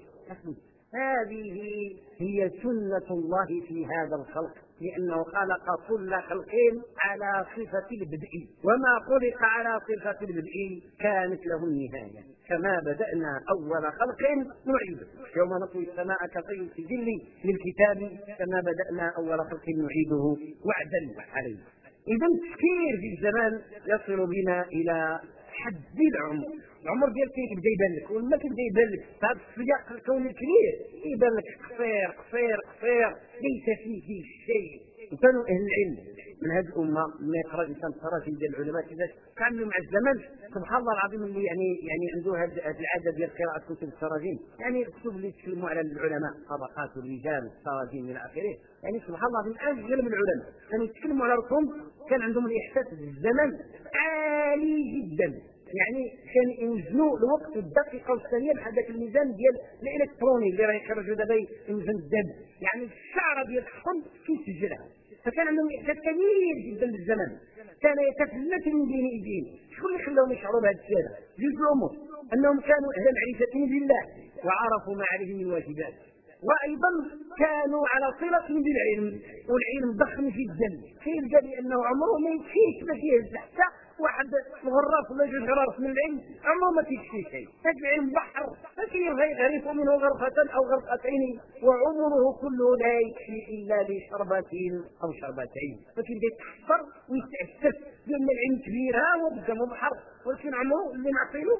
هذه هي سنة الله في هذا الخلق، لأنه خلق كل خلق على صفة البدء، وما خلق على صفة البدء كانت له النهاية. كما بدأنا أول خلق نعيده، يوم نطوي السماء كطي السجل للكتاب كما بدأنا أول خلق نعيده وعدا عليه. إذا التفكير في الزمان يصل بنا إلى حد العمر. العمر ديالك كيبدا يبان لك، وما كيبدا يبان لك هذا السياق الكوني الكبير يبان لك قصير قصير قصير ليس فيه شيء. وكانوا أهل العلم من هذه الأمة لما يقرأ الإنسان التراجم ديال العلماء كذا كانوا مع الزمن سبحان الله العظيم اللي يعني عنده هذه العادة ديال قراءة كتب التراجم، يعني الكتب اللي يتكلموا على العلماء طبقات الرجال التراجم إلى آخره، يعني سبحان الله العظيم أجل من العلماء كانوا يتكلموا على رسوم كان عندهم الإحساس بالزمن عالي جدا، يعني كان يوزنوا الوقت الدقيقة والثانية بحال ذاك الميزان ديال الإلكتروني اللي راه يخرجوا دابا يوزن الدم، يعني الشعرة ديال الحكم كيسجلها. فكان عندهم إحساس كبير جدا بالزمن، كان يتفلت من بين ايديهم. شكون اللي خلاهم يشعروا بهذا الشيء؟ جوج الامور. أنهم كانوا أهل معرفة بالله وعرفوا ما عليهم من واجبات، وأيضا كانوا على صلة بالعلم، والعلم ضخم جدا، كيلقى بأنه عمره ما يكفيش باش يهز حتى واحد الغراف ولا جوج غراف من العلم، عمره ما تكفي شيء. هذا العلم بحر ما يغرف منه غرفة أو غرفتين، وعمره كله لا يكفي إلا لشربة أو شربتين، لكن يتحفر ويتأسف لأن العلم كبير هو قدامه بحر، ولكن عمره اللي نعطيله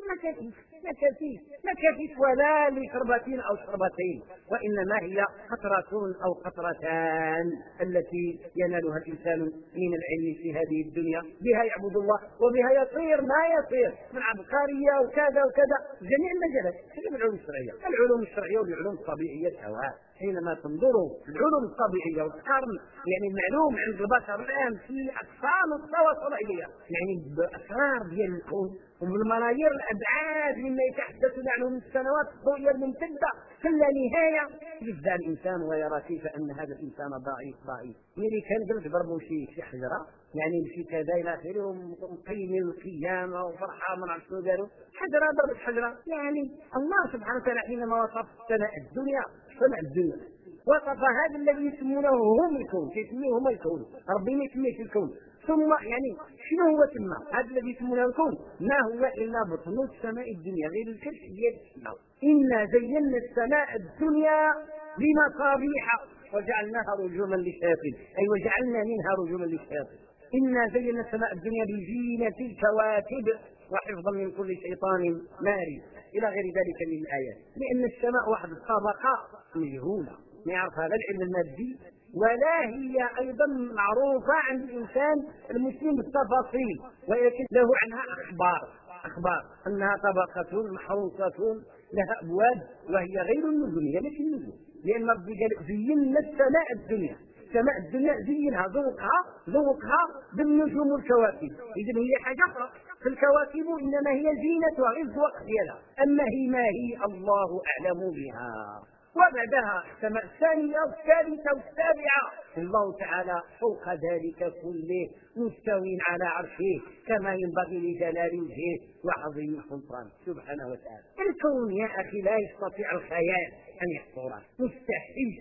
ما كفيش ولا لشربتين أو شربتين، وإنما هي قطرة أو قطرتان التي ينالها الإنسان من العلم في هذه الدنيا، بها يعبد الله وبها يصير ما يصير من عبقرية وكذا وكذا جميع المجالات. هذه العلوم الشرعية والعلوم الطبيعية سواء. حينما تنظروا العلوم الطبيعية وتقارن يعني المعلوم عند البشر الآن في أقسام التواصل إليها، يعني بأسرار ديال الكون وبالملايير الأبعاد مما يتحدث عنه من السنوات الضوئية الممتدة كلا نهاية، يبدأ الإنسان ويرى كيف أن هذا الإنسان ضعيف يعني كان قبل ضربوا شي حجرة يعني شي كذا إلى آخره ومقيم القيامة وفرحة من عرف شنو داروا حجرة ضربت حجرة. يعني الله سبحانه وتعالى حينما وصف سماء الدنيا وصف هذا الذي يسمونه هم الكون، يسميه هم الكون، ربي ما يسميه الكون. ثم يعني شنو هو ثم هذا الذي يسمونه الكون؟ ما هو إلا بطن السماء الدنيا غير الكشف ديال السماء. إنا زينا السماء الدنيا بمصابيح وجعلناها رجوما للشياطين، أي وجعلنا منها رجوما للشياطين. إنا زينا السماء الدنيا بزينة الكواكب وحفظا من كل شيطان مارد إلى غير ذلك من الآيات. لأن السماء واحد الطبقة مجهولة ما يعرفها لا العلم المادي ولا هي أيضا معروفة عند الإنسان المسلم بالتفاصيل، ولكن له عنها أخبار أنها طبقة محروسة لها أبواب وهي غير النجوم، هي مش النجوم، لأن ربي قال زينا السماء الدنيا، السماء الدنيا زينها ذوقها بالنجوم والكواكب. إذن هي حاجة أخرى، فالكواكب إنما هي زينتها غير الذوق ديالها، أما هي ما هي الله أعلم بها. وبعدها السماء الثانية والثالثة والسابعة، الله تعالى فوق ذلك كله مستوي على عرشه كما ينبغي لجلال وجهه وعظيم سلطانه سبحانه وتعالى. الكون يا أخي لا يستطيع الخيال أن يحصره، مستحيل.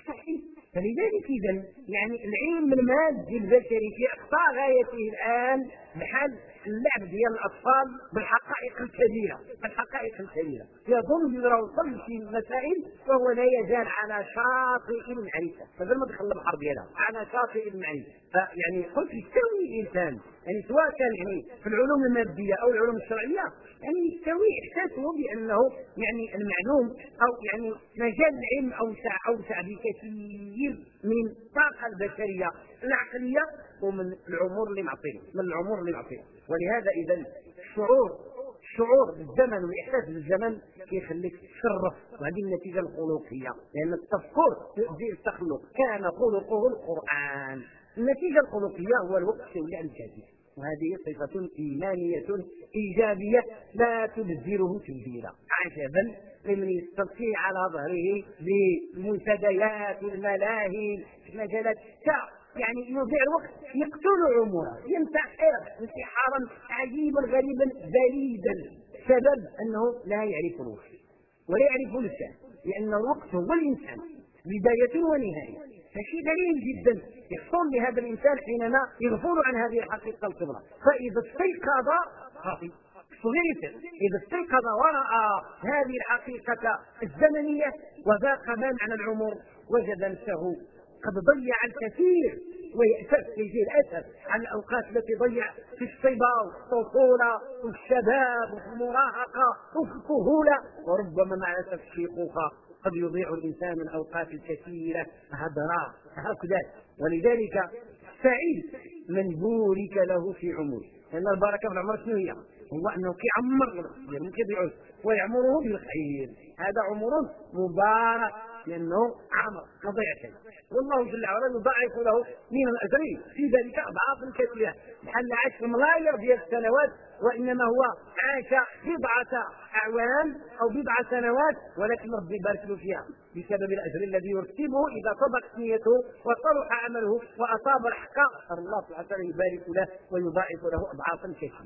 فلذلك إذن يعني العلم المادي البشري في أقصى غايته الآن بحال اللعب ديال الأطفال بالحقائق الكبيرة، يظن بأنه وصل شي مسائل وهو لا يزال على شاطئ المعرفة، فقبل ما دخل البحر ديالها على شاطئ المعرفة. فيعني قلت يستوي الإنسان يعني سواء كان يعني في العلوم المادية أو العلوم الشرعية، يعني يستوي إحساسه بأنه يعني المعلوم أو يعني مجال العلم أوسع بكثير من الطاقة البشرية العقلية ومن العمر اللي معطيه ولهذا إذن الشعور بالزمن والإحساس بالزمن يخليك تشرف، وهذه النتيجة الخلقية، لأن التفكر يؤدي التخلق كان خلقه القرآن. النتيجة الخلقية هو الوقت السوي الكافي، وهذه صفة إيمانية إيجابية لا تبذره تبذيرا. عجبا لمن يستطيع على ظهره بمنتديات الملاهي مجالات يعني يضيع الوقت، يقتل عمره، ينتحر انتحارا عجيبا غريبا بليدا، سبب أنه لا يعرف الوقت ولا يعرف الإنسان، لأن الوقت هو الإنسان بداية ونهاية. فشيء دليل جدا يحصل لهذا الإنسان حينما يغفل عن هذه الحقيقة الكبرى. فإذا استيقظ إذا استيقظ ورأى هذه الحقيقة الزمنية وذاق ما معنى العمر، وجد نفسه قد ضيع الكثير، ويأسف يجي الأسف عن الأوقات التي ضيع في الصبا والطفولة والشباب والمراهقة وفي الكهولة، وربما مع الأسف الشيخوخة قد يضيع الإنسان من أوقات كثيرة هدراء هكذا. ولذلك سعيد من بورك له في عمره، لأن البركة في العمر شنو هي؟ هو أنه كيعمر ممكن يضيعه ويعمره بالخير، هذا عمر مبارك لأنه عمر ما ضيع شيء، والله جل وعلا يضاعف له من الأجر في ذلك أضعاف كثيرة. محل عاش ملايير ديال السنوات، وإنما هو عاش بضعة أعوام أو بضع سنوات، ولكن ربي يبارك له فيها بسبب الأجر الذي يرتبه إذا صدقت نيته وصلح عمله وأصاب الحق، الله سبحانه وتعالى يبارك له ويضاعف له أضعافا كثيرة.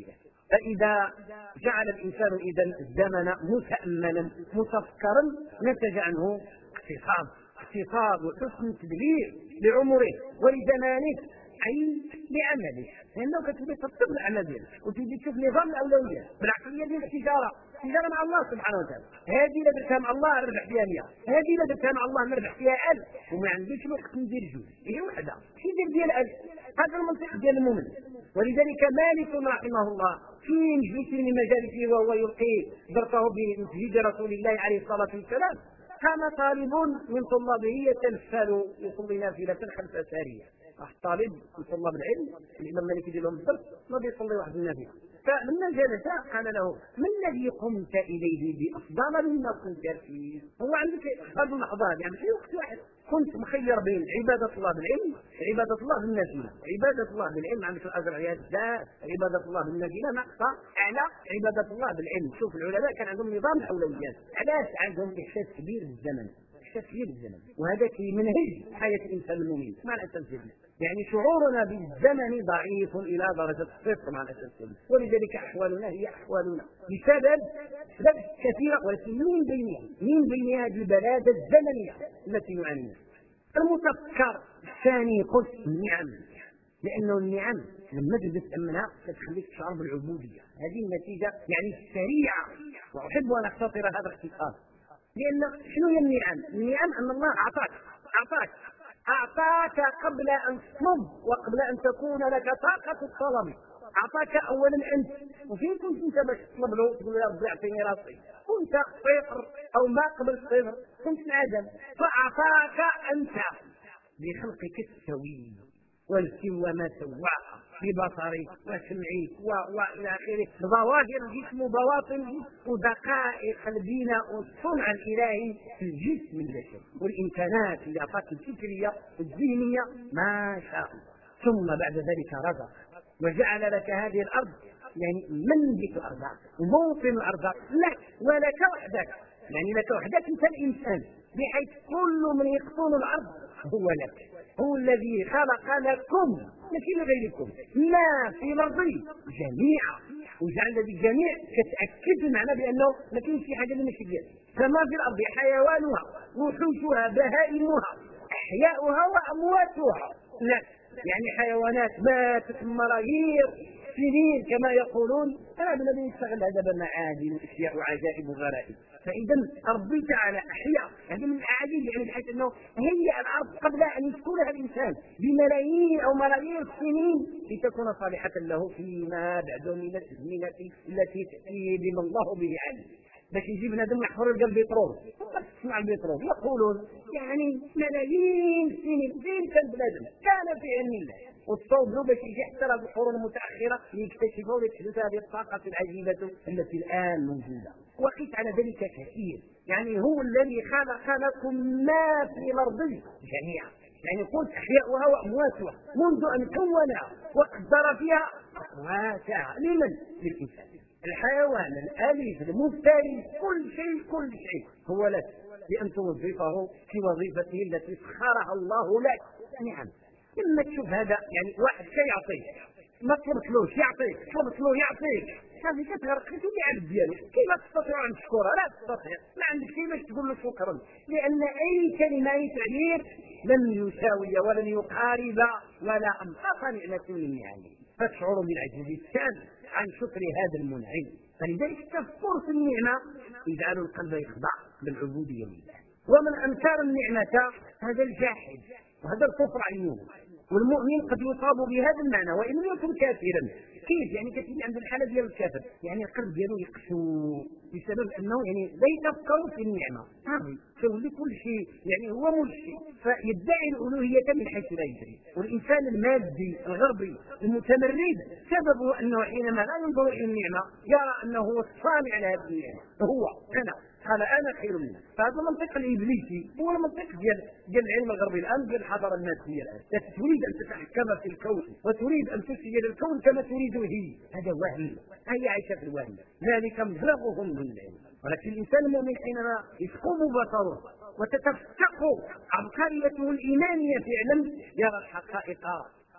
فإذا جعل الإنسان إذا الزمن متأملا متفكرا نتج عنه اقتصاد وحسن تدبير لعمره ولزمانه أي لعمله، لأنه كتبي ترتب الأعمال ديالك وتجي تشوف نظام الأولويات بالعقلية ديال التجارة مع الله سبحانه وتعالى. هذه اللي درتها مع الله نربح فيها 100، هذه اللي درتها مع الله نربح فيها 1000، وما عنديش الوقت ندير جوج، هي وحده شي ديال 1000. هذا المنطق ديال المؤمن. ولذلك مالك رحمه الله في مجلس من مجالسه وهو يلقي درسه بمسجد رسول الله عليه الصلاة والسلام كان طالب من طلابه يتنفل يصلي نافلة خلف سارية. طالب من طلاب العلم الإمام مالك يدير لهم الدرس ما بيصلي واحد النافلة، فلما جلس قال له: ما الذي قمت إليه بأفضل مما كنت فيه؟ هو عندك هذه اللحظات يعني في وقت واحد كنت مخير بين عبادة الله بالعلم عبادة الله بالنافلة. عبادة الله بالعلم عندك الأجر عليها الذات، عبادة الله بالنافلة نقصة أعلى عبادة الله بالعلم. شوف العلماء كان عندهم نظام الأولويات، علاش؟ عندهم إحساس كبير بالزمن، وهذا منهج حياة الإنسان المؤمن مع الأسف. يعني شعورنا بالزمن ضعيف إلى درجة الصفر مع الأسف، ولذلك أحوالنا هي أحوالنا بسبب كثيرة، ولكن من بينها هذه البلادة الزمنية التي نعاني منها. المتفكر الثاني قلت النعم، لأنه النعم لما تبدأ منها تخليك تشعر بالعبودية. هذه النتيجة يعني السريعة، وأحب أن أختصر هذا الاختصار، لأن شنو هي النعم؟ النعم أن الله أعطاك قبل أن تطلب وقبل أن تكون لك طاقة الطلب. أعطاك أولا أنت، وفين كنت أنت باش تطلب له تقول يا ربي أعطيني راسي؟ كنت صفر أو ما قبل الصفر، كنت عدم، فأعطاك أنت بخلقك السوي والسوى ما سواها ببصري وسمعي والى اخره، ظواهر الجسم وبواطن الجسم ودقائق البناء والصنع الالهي في الجسم البشري والامكانات اللي اعطاك الفكريه الذهنيه ما شاء الله. ثم بعد ذلك رزق وجعل لك هذه الارض، يعني منبت الارض وموطن الارض لك ولك وحدك، يعني لك وحدك انت الانسان، بحيث كل من يقطن الارض هو لك، هو الذي خلق لكم ماشي لغيركم ما في الارض جميعا، وجعل هذه الجميع كتاكد معنا بانه ما كاينش شي حاجه اللي ماشي ديالها. فما في الارض حيوانها وحوشها بهائمها احياؤها وامواتها، لا يعني حيوانات ماتت ملايير سنين كما يقولون، هذا الذي يستغل هذا بمعادن واشياء وعجائب وغرائب. فاذا ربي تعالى احيا هذه من العجيب، يعني بحيث انه هي الارض قبل ان يسكنها الانسان بملايين او ملايير السنين لتكون صالحه له فيما بعد من الازمنه التي تاتي بما الله به علم. باش يجي بنادم يحفر يلقى البترول، تسمع البترول يقولون يعني ملايين السنين فين كان بنادم كان في علم الله، والصوب له باش يجي حتى هذه القرون المتاخره ليكتشفوا ويكتشفوا هذه الطاقه العجيبه التي الان موجوده. وقيت على ذلك كثير، يعني هو الذي خلق لكم ما في الارض جميعا، يعني قلت احياؤها وامواتها منذ ان كونها وقدر فيها اقواتها لمن؟ للانسان، الحيوان الاليف المفترس، كل شيء هو لك لان توظفه في وظيفته التي سخرها الله لك. نعم لما تشوف هذا يعني واحد شيء يعطيك ما طلبتلوش يعطيك، طلبت له يعطيك، هذه كتغرق في العبد ديالك. كيف تستطيع ان تشكره؟ لا تستطيع، ما عندك شيء باش تقول له شكرا، لان اي كلمه اي تعبير لن يساوي ولن يقارب ولا انقص نعمه من نعمه، فتشعر بالعجز التام عن شكر هذا المنعم. فلذلك التفكر في النعمه يجعل القلب يخضع بالعبوديه لله. ومن انكر النعمه هذا الجاحد وهذا الكفر عينه. والمؤمن قد يصاب بهذا المعنى وان لم يكن كافرا. كيف يعني؟ كثير عند الحاله ديال الكافر، يعني القلب ديالو يقسو بسبب انه يعني لا يتفكر في النعمه، تولي كل شيء يعني هو ملشي، فيدعي الالوهيه من حيث لا يدري. والانسان المادي الغربي المتمرد سببه انه حينما لا ينظر الى النعمه يرى انه هو الصانع لهذه النعمه، هو انا قال انا خير منه. فهذا المنطق الابليسي هو المنطق ديال العلم الغربي الان، ديال الحضاره الماديه الان، تريد ان تتحكم في الكون وتريد ان تسير الكون كما تريد هي، هذا وهم، هي عايشه في الوهم، ذلك مبلغهم من العلم. ولكن الانسان المؤمن حينما يثقب بصره وتتفتق عبقريته الايمانيه فعلا يرى الحقائق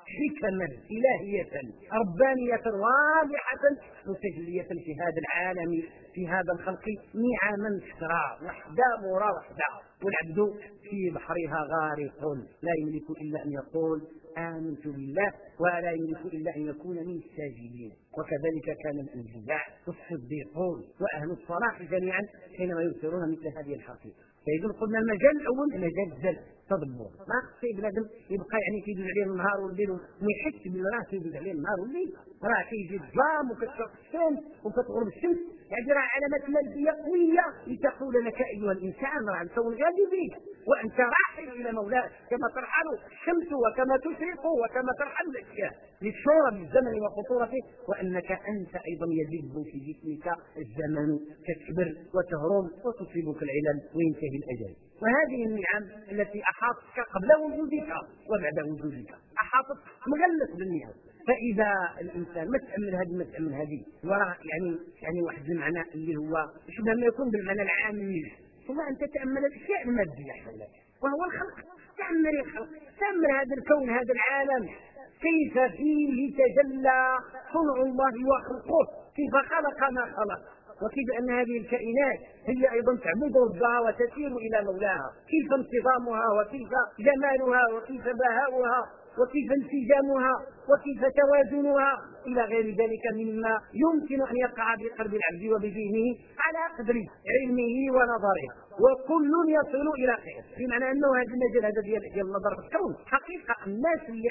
حكما إلهية ربانية واضحة متجلية في هذا العالم في هذا الخلق نعما ترى وحده مورا وحده، والعبد في بحرها غارق لا يملك إلا أن يقول آمنت بالله ولا يملك إلا أن يكون من الساجدين. وكذلك كان الأنبياء والصديقون وأهل الصلاح جميعا حينما يبصرون مثل هذه الحقيقة. فإذا قلنا المجال الأول مجال الزل تدبر، ما خصي بنادم يبقى يعني كيدوز عليه النهار والليل وما يحس باللي راه كيدوز عليه النهار والليل، راه كيجي الظلام وكتشرق الشمس وكتغرب الشمس، يعني راه علامات مادية قوية لتقول لك أيها الإنسان راه أنت غادي بك وأنت راحل إلى مولاك كما ترحل الشمس وكما تشرق وكما ترحل الأشياء للشورى بالزمن وخطورته، وأنك أنت أيضا يذب في جسمك الزمن تكبر وتهرم وتصيبك العلل وينتهي الأجل. وهذه النعم التي أحاطتك قبل وجودك وبعد وجودك أحاطت مغلق بالنعم. فإذا الإنسان ما تأمل هذه ما تأمل هذه وراه يعني واحد المعنى اللي هو شبه ما يكون بالمعنى العامي، ثم أنت تأمل الأشياء المادية حولك وهو الخلق. تأمل الخلق، تأمل هذا الكون هذا العالم كيف فيه تجلى صنع الله وخلقه، كيف خلق ما خلق، وكيف أن هذه الكائنات هي أيضا تعبد ربها وتسير إلى مولاها، كيف انتظامها وكيف جمالها وكيف بهاؤها وكيف انسجامها وكيف توازنها إلى غير ذلك مما يمكن أن يقع بقلب العبد وبذهنه على قدر علمه ونظره، وكل يصل إلى خير. بمعنى أنه هذا المجال هذا ديال النظر في الكون حقيقة الناس اللي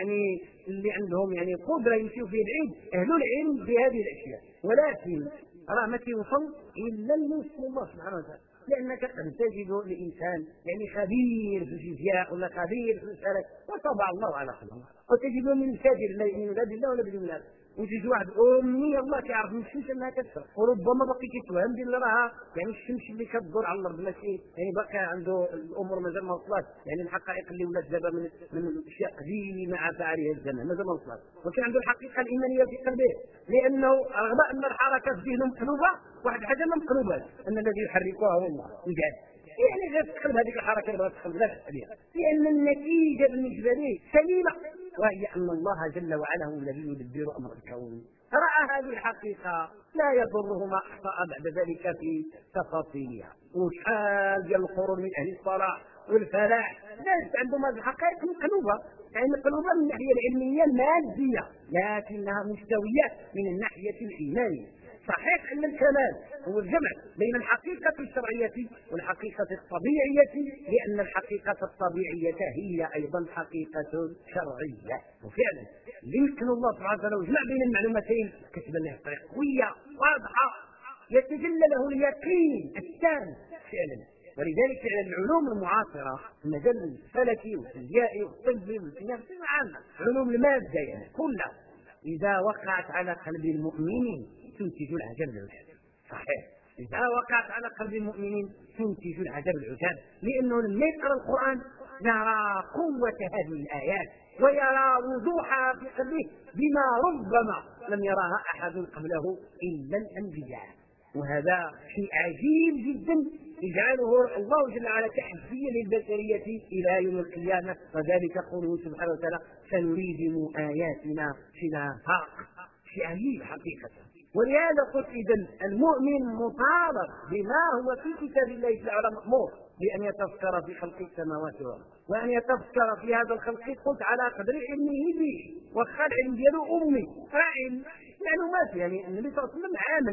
عندهم يعني قدرة يمشيوا فيه بعيد أهل العلم بهذه الأشياء، ولكن راه ما تيوصل إلا المسلم الله سبحانه وتعالى، لأنك قد تجد لإنسان يعني خبير في الفيزياء ولا خبير في الفلك وطبع الله على خلقه، وتجد من الفاجر لا يؤمن لا بالله ولا باليوم الآخر، وتجد واحد أمي الله كيعرف من الشمس أنها كتشرق، وربما باقي كيتوهم بأن راها يعني الشمس اللي كتدور على الأرض ماشي يعني باقي عنده الأمور مازال ما وصلت، يعني الحقائق اللي ولات دابا من الأشياء قديمة عفى عليها الزمن مازال ما وصلت، ولكن عنده الحقيقة الإيمانية في قلبه، لأنه رغم أن الحركة في ذهنه مقلوبة واحد حاجة ما مقلوبة أن الذي يحركها هو الله وجعل يعني غير تقلب هذيك الحركة اللي تقلب لا تحليها، لأن النتيجة بالنسبة له سليمة، وهي أن الله جل وعلا هو الذي يدبر أمر الكون. رأى هذه الحقيقة لا يضره ما أخطأ بعد ذلك في تفاصيلها، وشحال ديال القرون من أهل الصلاح والفلاح ناس عندهم هذه الحقائق مقلوبة، يعني مقلوبة من الناحية العلمية المادية لكنها مستوية من الناحية الإيمانية. صحيح أن الكمال هو الجمع بين الحقيقة الشرعية والحقيقة الطبيعية، لأن الحقيقة الطبيعية هي أيضا حقيقة شرعية، وفعلا يمكن الله سبحانه وتعالى يجمع بين المعلومتين كتبا له طريقة قوية واضحة يتجلى له اليقين التام فعلا. ولذلك العلوم المعاصرة المجال الفلكي والفيزيائي والطبي والكيمياء عامة علوم المادة يعني كلها إذا وقعت على قلب المؤمنين تنتج العجب العجاب. صحيح إذا وقعت على قلب المؤمنين تنتج العجب العجاب، لأنه لما يقرأ القرآن يرى قوة هذه الآيات ويرى وضوحها في قلبه بما ربما لم يراها أحد قبله إلا الأنبياء، وهذا شيء عجيب جدا يجعله الله جل وعلا تحديا للبشرية إلى يوم القيامة، وذلك قوله سبحانه وتعالى سنريهم آياتنا في الآفاق، شيء عجيب حقيقة. ولهذا قلت إذن المؤمن مطالب بما هو في كتاب الله تعالى مأمور بأن يتفكر في خلق السماوات والأرض، وأن يتفكر في هذا الخلق قلت على قدر علمه به، وخال علم ديالو أمي فاعل معلومات، يعني النبي صلى الله عليه وسلم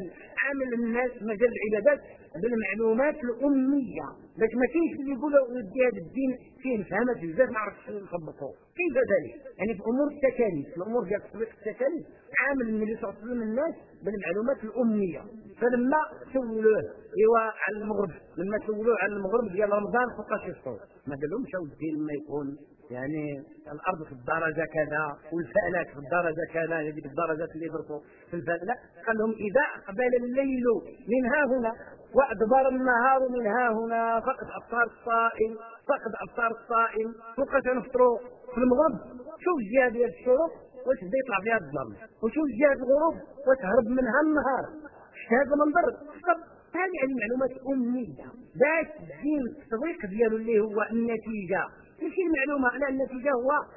عامل الناس مجال العبادات بالمعلومات الأمية، باش ما كاينش اللي يقولوا ودي هذا الدين فيه فهمت بزاف ما عرفتش نطبقوه، كيف ذلك؟ يعني في أمور التكاليف، الأمور ديال تطبيق التكاليف عامل النبي صلى الله عليه وسلم الناس بالمعلومات الأمية. فلما سولوه على المغرب، لما سولوه على المغرب ديال رمضان فوقاش يفطر، ما قالهمش اودي لما يكون يعني الارض في الدرجه كذا والفلك في الدرجه كذا، هذيك الدرجات اللي يضربوا في الفلك، لا قال لهم اذا اقبل الليل من ها هنا وادبر النهار من ها هنا فقد افطر الصائم فوقاش نفطروا في المغرب. شوف الجهه ديال الشروق واش بدا يطلع فيها الظلم، وشوف جهه الغروب وتهرب منها النهار، هذا منظر هذه المعلومات أمية باش الدين التطبيق ديالو اللي هو النتيجة، ماشي المعلومة، لا النتيجة هو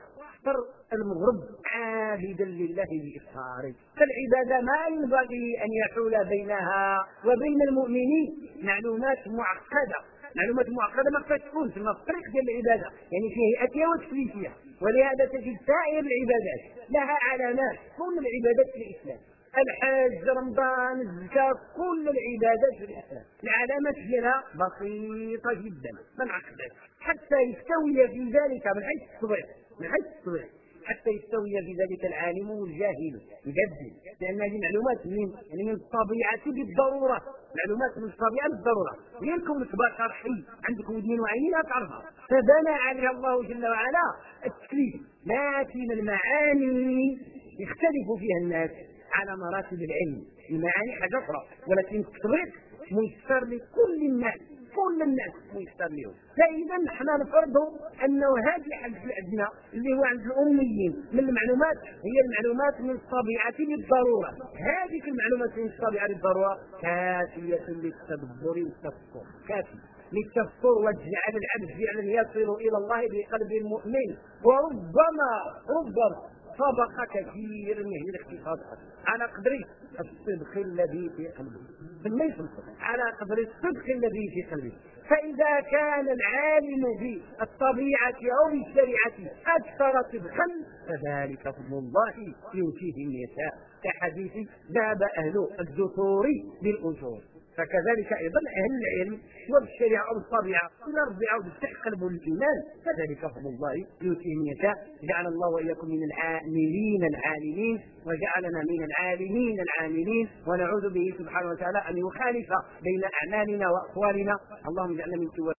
أكثر المغرب عابدا لله بإفطاره. فالعبادة ما ينبغي أن يحول بينها وبين المؤمنين معلومات معقدة ما قد تكون في الطريق ديال العبادة، يعني في هيئتها وتكليفها. ولهذا تجد سائر العبادات لها علامات، كل العبادات في الإسلام، الحج، رمضان، الزكاة، كل العبادات في الإسلام العلامات ديالها بسيطة جدا ما معقدة، حتى يستوي في ذلك من حيث التطبيق حتى يستوي في ذلك العالم والجاهل يجدد، لأن هذه معلومات من الطبيعة بالضرورة، معلومات من الطبيعة بالضرورة. غير كونك بشر حي عندك ودنين وعينين لا تعرفها، فبنى عليها الله جل وعلا التكليف. لكن المعاني يختلف فيها الناس على مراتب العلم، المعاني حاجة أخرى، ولكن التطبيق ميسر لكل الناس، ميسر لهم. فإذا نحن نفرض أنه هذه الحد الأدنى اللي هو عند الأميين من المعلومات هي المعلومات من الطبيعة بالضرورة. هذه المعلومات من الطبيعة بالضرورة كافية للتدبر والتفكر، كافية للتفكر وتجعل العبد فعلا يصل إلى الله بقلب مؤمن. وربما سبق كثير من الاختصاصات على قدر الصدق الذي في قلبه، على قدر الصدق الذي في قلبه. فإذا كان العالم بالطبيعة أو بالشريعة أكثر صدقا فذلك فضل الله يؤتيه من يشاء، كحديث ذهب أهل الدثور بالأجور. فكذلك أيضا أهل العلم والشريعة والطبيعة نرجع بالتحق قلب الإيمان، كذلك فضل الله يؤتيه من يشاء. جعل الله وإياكم من العاملين العالمين، وجعلنا من العالمين العاملين، ونعوذ به سبحانه وتعالى أن يخالف بين أعمالنا وأقوالنا. اللهم اجعلنا من